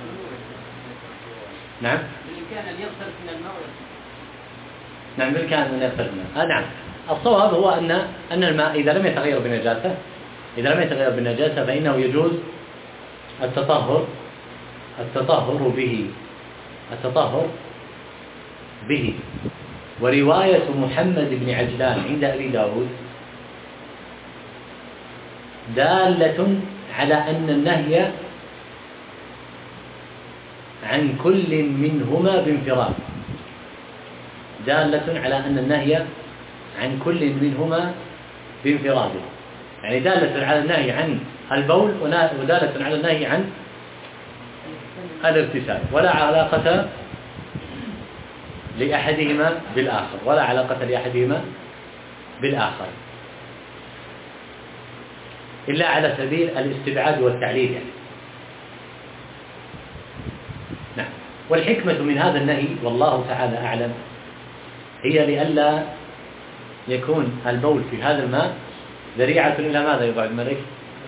نعم. بالإمكان أن يغتسل من الماء. نعم بالإمكان أن يغتسل منه. نعم. الصواب هو أن الماء إذا لم يتغير بنجاسة فإنه يجوز التطهر به. ورواية محمد بن عجلان عند أبي داود دالة على أن النهي عن كل منهما بانفراد، يعني دالة على النهي عن البول ودالة على النهي عن الاغتسال، ولا علاقة لأحدهما بالآخر، إلا على سبيل الاستبعاد والتعليل يعني. نعم. والحكمة من هذا النهي والله تعالى أعلم هي لئلا يكون البول في هذا الماء ذريعة إلى ماذا يا أبو عبد الملك؟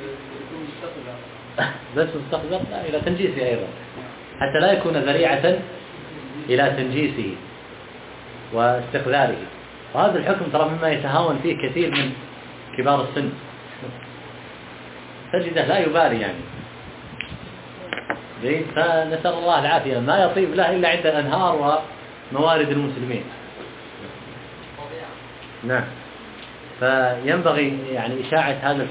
بس مستقبل لا، إلى تنجيسه أيضا، حتى لا يكون ذريعة إلى تنجيسه واستقذاره. وهذا الحكم ترى مما يتهاون فيه كثير من كبار السن، تجده لا يبالي يعني. فنسأل الله العافية، ما يطيب له إلا عند الأنهار وموارد المسلمين. نعم. فينبغي يعني إشاعة هذا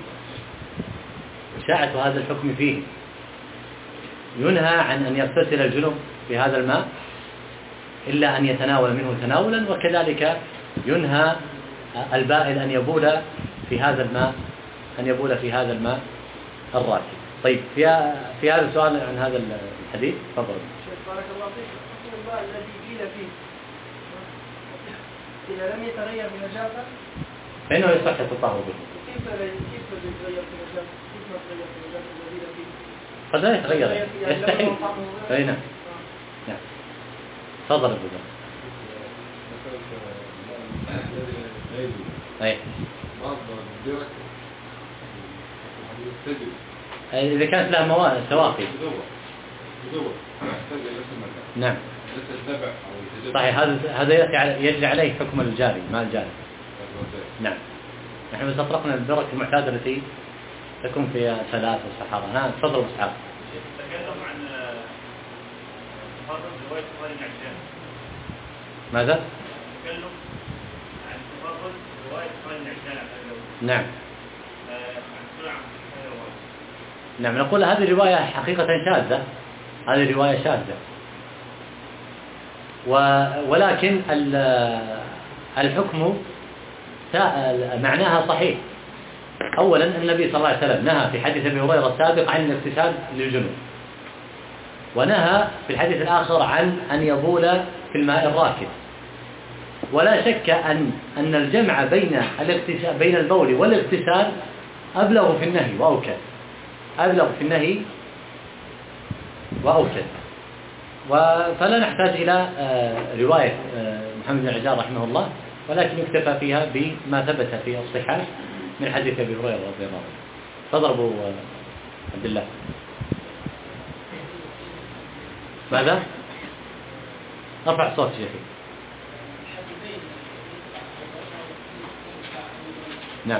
الحكم فيه. ينهى عن أن يغتسل الجنب في هذا الماء إلا أن يتناول منه تناولا، وكذلك ينهى البائل أن يبول في هذا الماء الراكد. طيب في هذا السؤال عن هذا الحديث تفضل. بارك الله فيك. الماء الذي بيل فيه إذا لم يتغير بنجاسة فإنه يصح التطهر به. كيف يتغير بنجاسة؟ قد لا يتغير، يستحيل. أي نعم. تفضل أبو ذر. أي. إذا كانت لها مواد سواقي. نعم. صحيح. هذا يجري عليه حكم الجاري مع الجاري. نعم. نحن بس أطرقنا البرك المعتادة التي تكون في ثلاث والصحارى. نعم. تفضل أبو إسحاق. تكلم عن تفاضل رواية خالد بن عجلان. ماذا؟ تكلم عن تفاضل رواية خالد بن عجلان. نعم. نعم. نقول هذه الرواية حقيقة شاذة، ولكن الحكم معناها صحيح. أولا النبي صلى الله عليه وسلم نهى في حديث أبي هريرة السابق عن الاغتسال للجنوب، ونهى في الحديث الآخر عن أن يبول في الماء الراكد. ولا شك أن الجمع بين البول والاغتسال أبلغ في النهي وأوكد. فلا نحتاج إلى رواية محمد بن عجلان رحمه الله، ولكن يكتفى فيها بما ثبت في الصحاح من حديث أبي هريرة رضي الله عنه. تضربوا عبد الله. ماذا؟ ارفع صوت شيخي. نعم.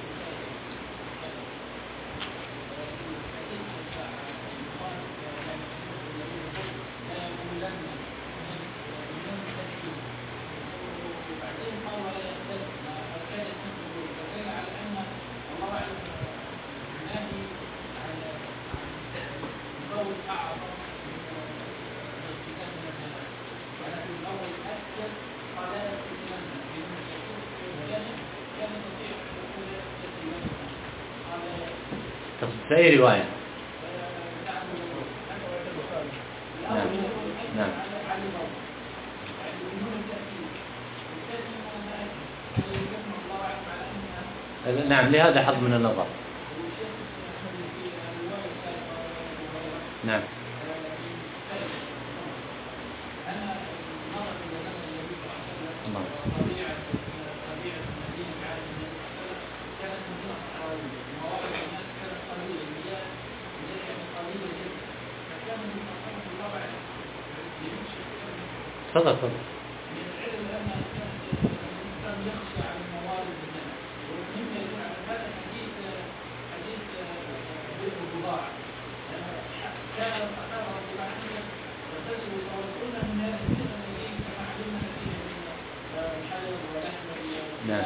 في أي رواية؟ نعم. نعم. نعم لهذا حظ من النظر. نعم تفضل تفضل. نعم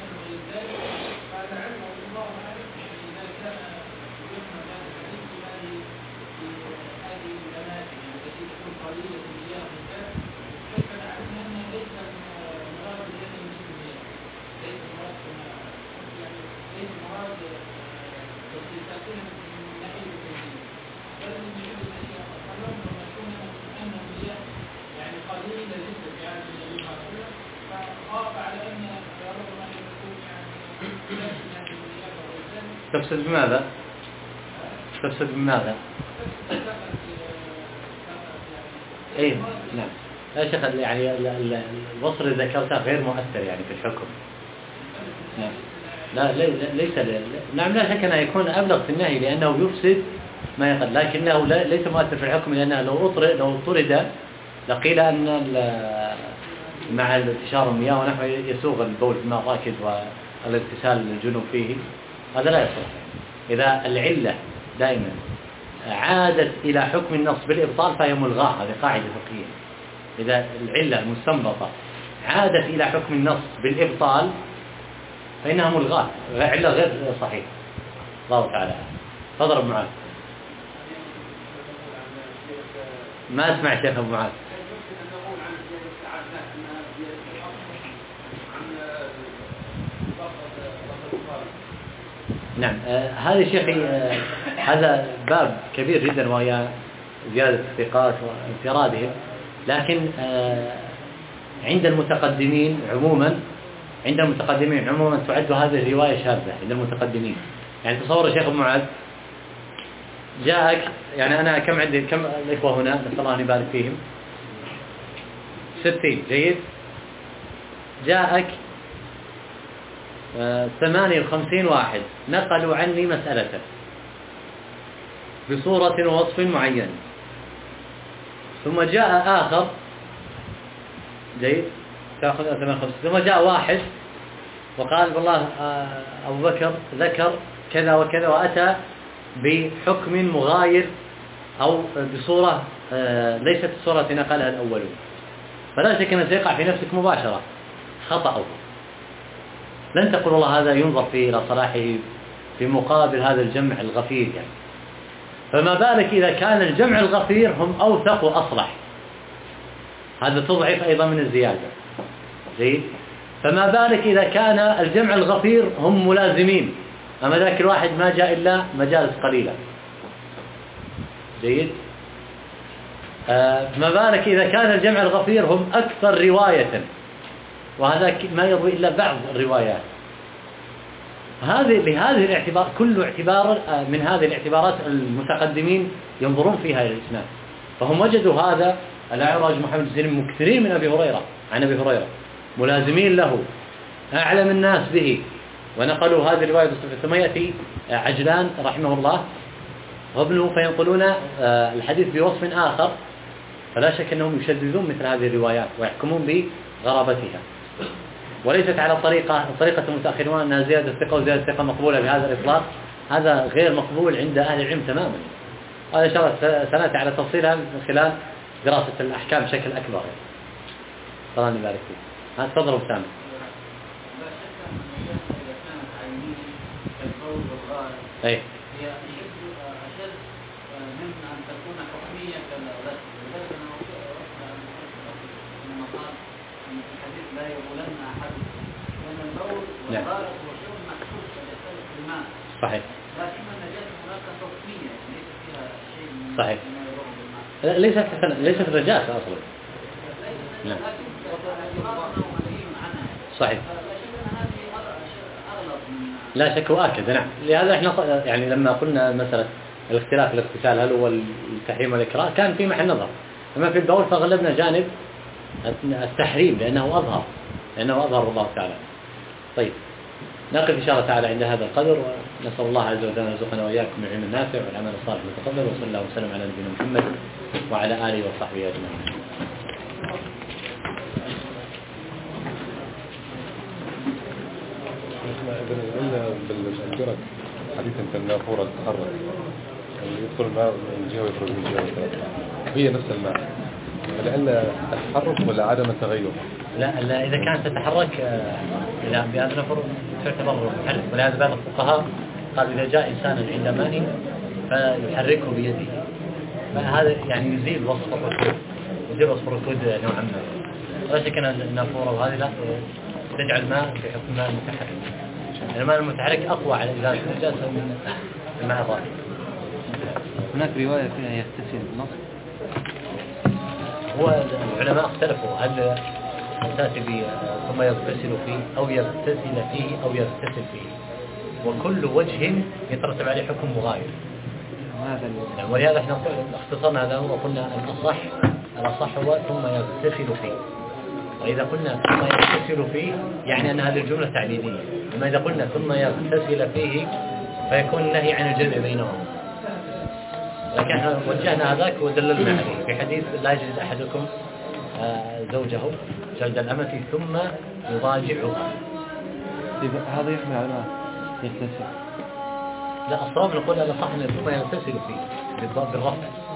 تفسد بماذا؟ تفسد بماذا؟ اي نعم يا شيخ يعني الوصف اللي ذكرته غير مؤثر يعني في الحكم. نعم لا ليس نعم لا شك انه يكون ابلغ في النهي لانه يفسد ما يقل، لكنه ليس مؤثر في الحكم لانه لو طرد لقيل ان مع انتشار المياه ونحو يسوغ البول في الماء الراكد والاغتسال الجنوب فيه، هذا لا يصح. إذا العلة دائما عادت إلى حكم النص بالإبطال فهي ملغاة، هذه قاعدة فقهية. إذا العلة المستنبطة عادت إلى حكم النص بالإبطال فإنها ملغاة، علة غير صحيحة. الله تعالى تضرب معاذ. ما أسمع شيخ أبو معاذ. نعم هذا شيخي هذا باب كبير جدا وهي زيادة الثقات وانفرادهم، لكن عند المتقدمين عموما تعد هذه الرواية شاذة عند المتقدمين. يعني تصور الشيخ ابن معاذ جاءك، يعني أنا كم الإخوة هنا نسأل الله أن يبارك فيهم 60 جيد، جاءك 58 واحد نقلوا عني مسألة بصورة ووصف معين، ثم جاء آخر جيد تأخذ 58، ثم جاء واحد وقال والله أبو بكر ذكر كذا وكذا وأتى بحكم مغاير أو بصورة ليست الصورة التي نقلها الأولون، فلا شك أن سيقع في نفسك مباشرة خطأه. لن تقول والله هذا ينظر فيه إلى صلاحه في مقابل هذا الجمع الغفير يعني. فما بالك إذا كان الجمع الغفير هم أوثق وأصلح، هذا تضعف أيضا من الزيادة جيد. فما بالك إذا كان الجمع الغفير هم ملازمين، أما ذاك الواحد ما جاء إلا مجالس قليلة جيد. ما بالك إذا كان الجمع الغفير هم أكثر رواية، وهذا ما يروي إلا بعض الروايات. بهذه الاعتبار كل اعتبار من هذه الاعتبارات المتقدمين ينظرون فيها إلى الإسناد، فهم وجدوا هذا الأعرج محمد بن سيرين مكثرين من أبي هريرة عن أبي هريرة ملازمين له أعلم الناس به، ونقلوا هذه الرواية بالصفة. ثم يأتي عجلان رحمه الله وابنه فينقلون الحديث بوصف آخر، فلا شك أنهم يشددون مثل هذه الروايات ويحكمون بغرابتها، وليست على طريقة المتأخرين أنها زيادة ثقة وزيادة ثقة مقبولة بهذا الإطلاق، هذا غير مقبول عند أهل العلم تماما. هذا إن شاء الله سنأتي على تفصيلها من خلال دراسة الأحكام بشكل أكبر. الله يبارك فيك. هذا تفضل أسامة. أي هي أشد من أن تكون حكمية كالأولاد، لذلك أنا قال أن في الحديث لا يقولن أحد لأن البول والغائط والشرب محسوس فيختلف الماء صحيح، لكن النجاسة هناك حكمية ليس فيها شيء من صحيح، ما يضر بالماء، ليست نجاسة أصلا. نعم لكن اعتراضنا ومنهي عنها صحيح. فلا شك أن هذه أغلط من لا شك وآكد. نعم. لهذا احنا يعني لما قلنا مسألة الاختلاف الاغتسال هل هو التحريم والإكراه كان في محل نظر. أما في البول فغلبنا جانب التحريم لأنه أظهر الله تعالى. طيب نقف إن شاء الله تعالى عند هذا القدر، ونسأل الله عز وجل أن يرزقنا وإياكم العلم النافع والعمل الصالح المتقبل، وصلى الله وسلم على نبينا محمد وعلى آله وصحبه أجمعين. إذا بالجرد حديثا كالنافورة تتحرك يعني يدخل الماء من جهة ويخرج من جهة هي نفس الماء، لأن التحرك ولا عدم التغير؟ لا إذا كانت تتحرك بهذا النفر تعتبر محرك. ولهذا بعض الفقهاء قال إذا جاء إنسان عند ماء فيحركه بيده، فهذا يعني يزيل وصف الركود نوعا ما. ولا شك أن النافورة وهذه لا تجعل الماء في حكم الماء المتحرك. الماء المتحرك أقوى على إزالة النجاسة من الماء الظاهر. هناك رواية فيها يغتسل بالنص. هو العلماء اختلفوا هل تأتي ثم يغتسل فيه أو يغتسل فيه أو يغتسل فيه، وكل وجه يترتب عليه حكم مغاير. ولهذا احنا اختصرنا هذا وقلنا الأصح هو ثم يغتسل فيه. وإذا قلنا ثم يغتسل فيه يعني أن هذه الجملة تعبيدية. أما إذا قلنا ثم يغتسل فيه فيكون النهي عن الجمع بينهم. لكن احنا وجهنا هذاك ودللنا عليه في حديث لا يجلد أحدكم زوجه جلد الأمة ثم يضاجعها. هذا يحمل على يغتسل. لا الصواب نقول هذا صح أنه ثم يغتسل فيه بالرفع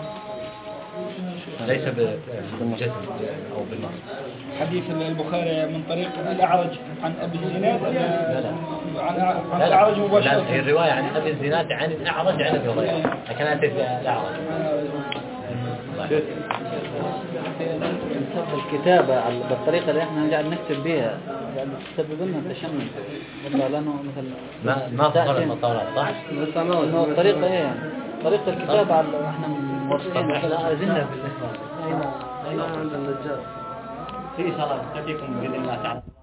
ليس بالجزم أو بالنصب. حديث البخاري من طريق الأعرج عن أبي الزناد عن الأعرج مباشرة. لا هي الرواية عن أبي الزناد عن الأعرج عن أبي هريرة، لكن أتت الأعرج. الكتابة بالطريقة اللي احنا نجعل نكتب بها تسبب لنا تشنج، لأنه مثل ما فصل المطارات صح؟ إنه الطريقة إيه طريقة الكتابة على احنا موصلين. احنا أزلنا بالنسبة. أيوة عند النجار. في صلاة تأتيكم بإذن الله تعالى.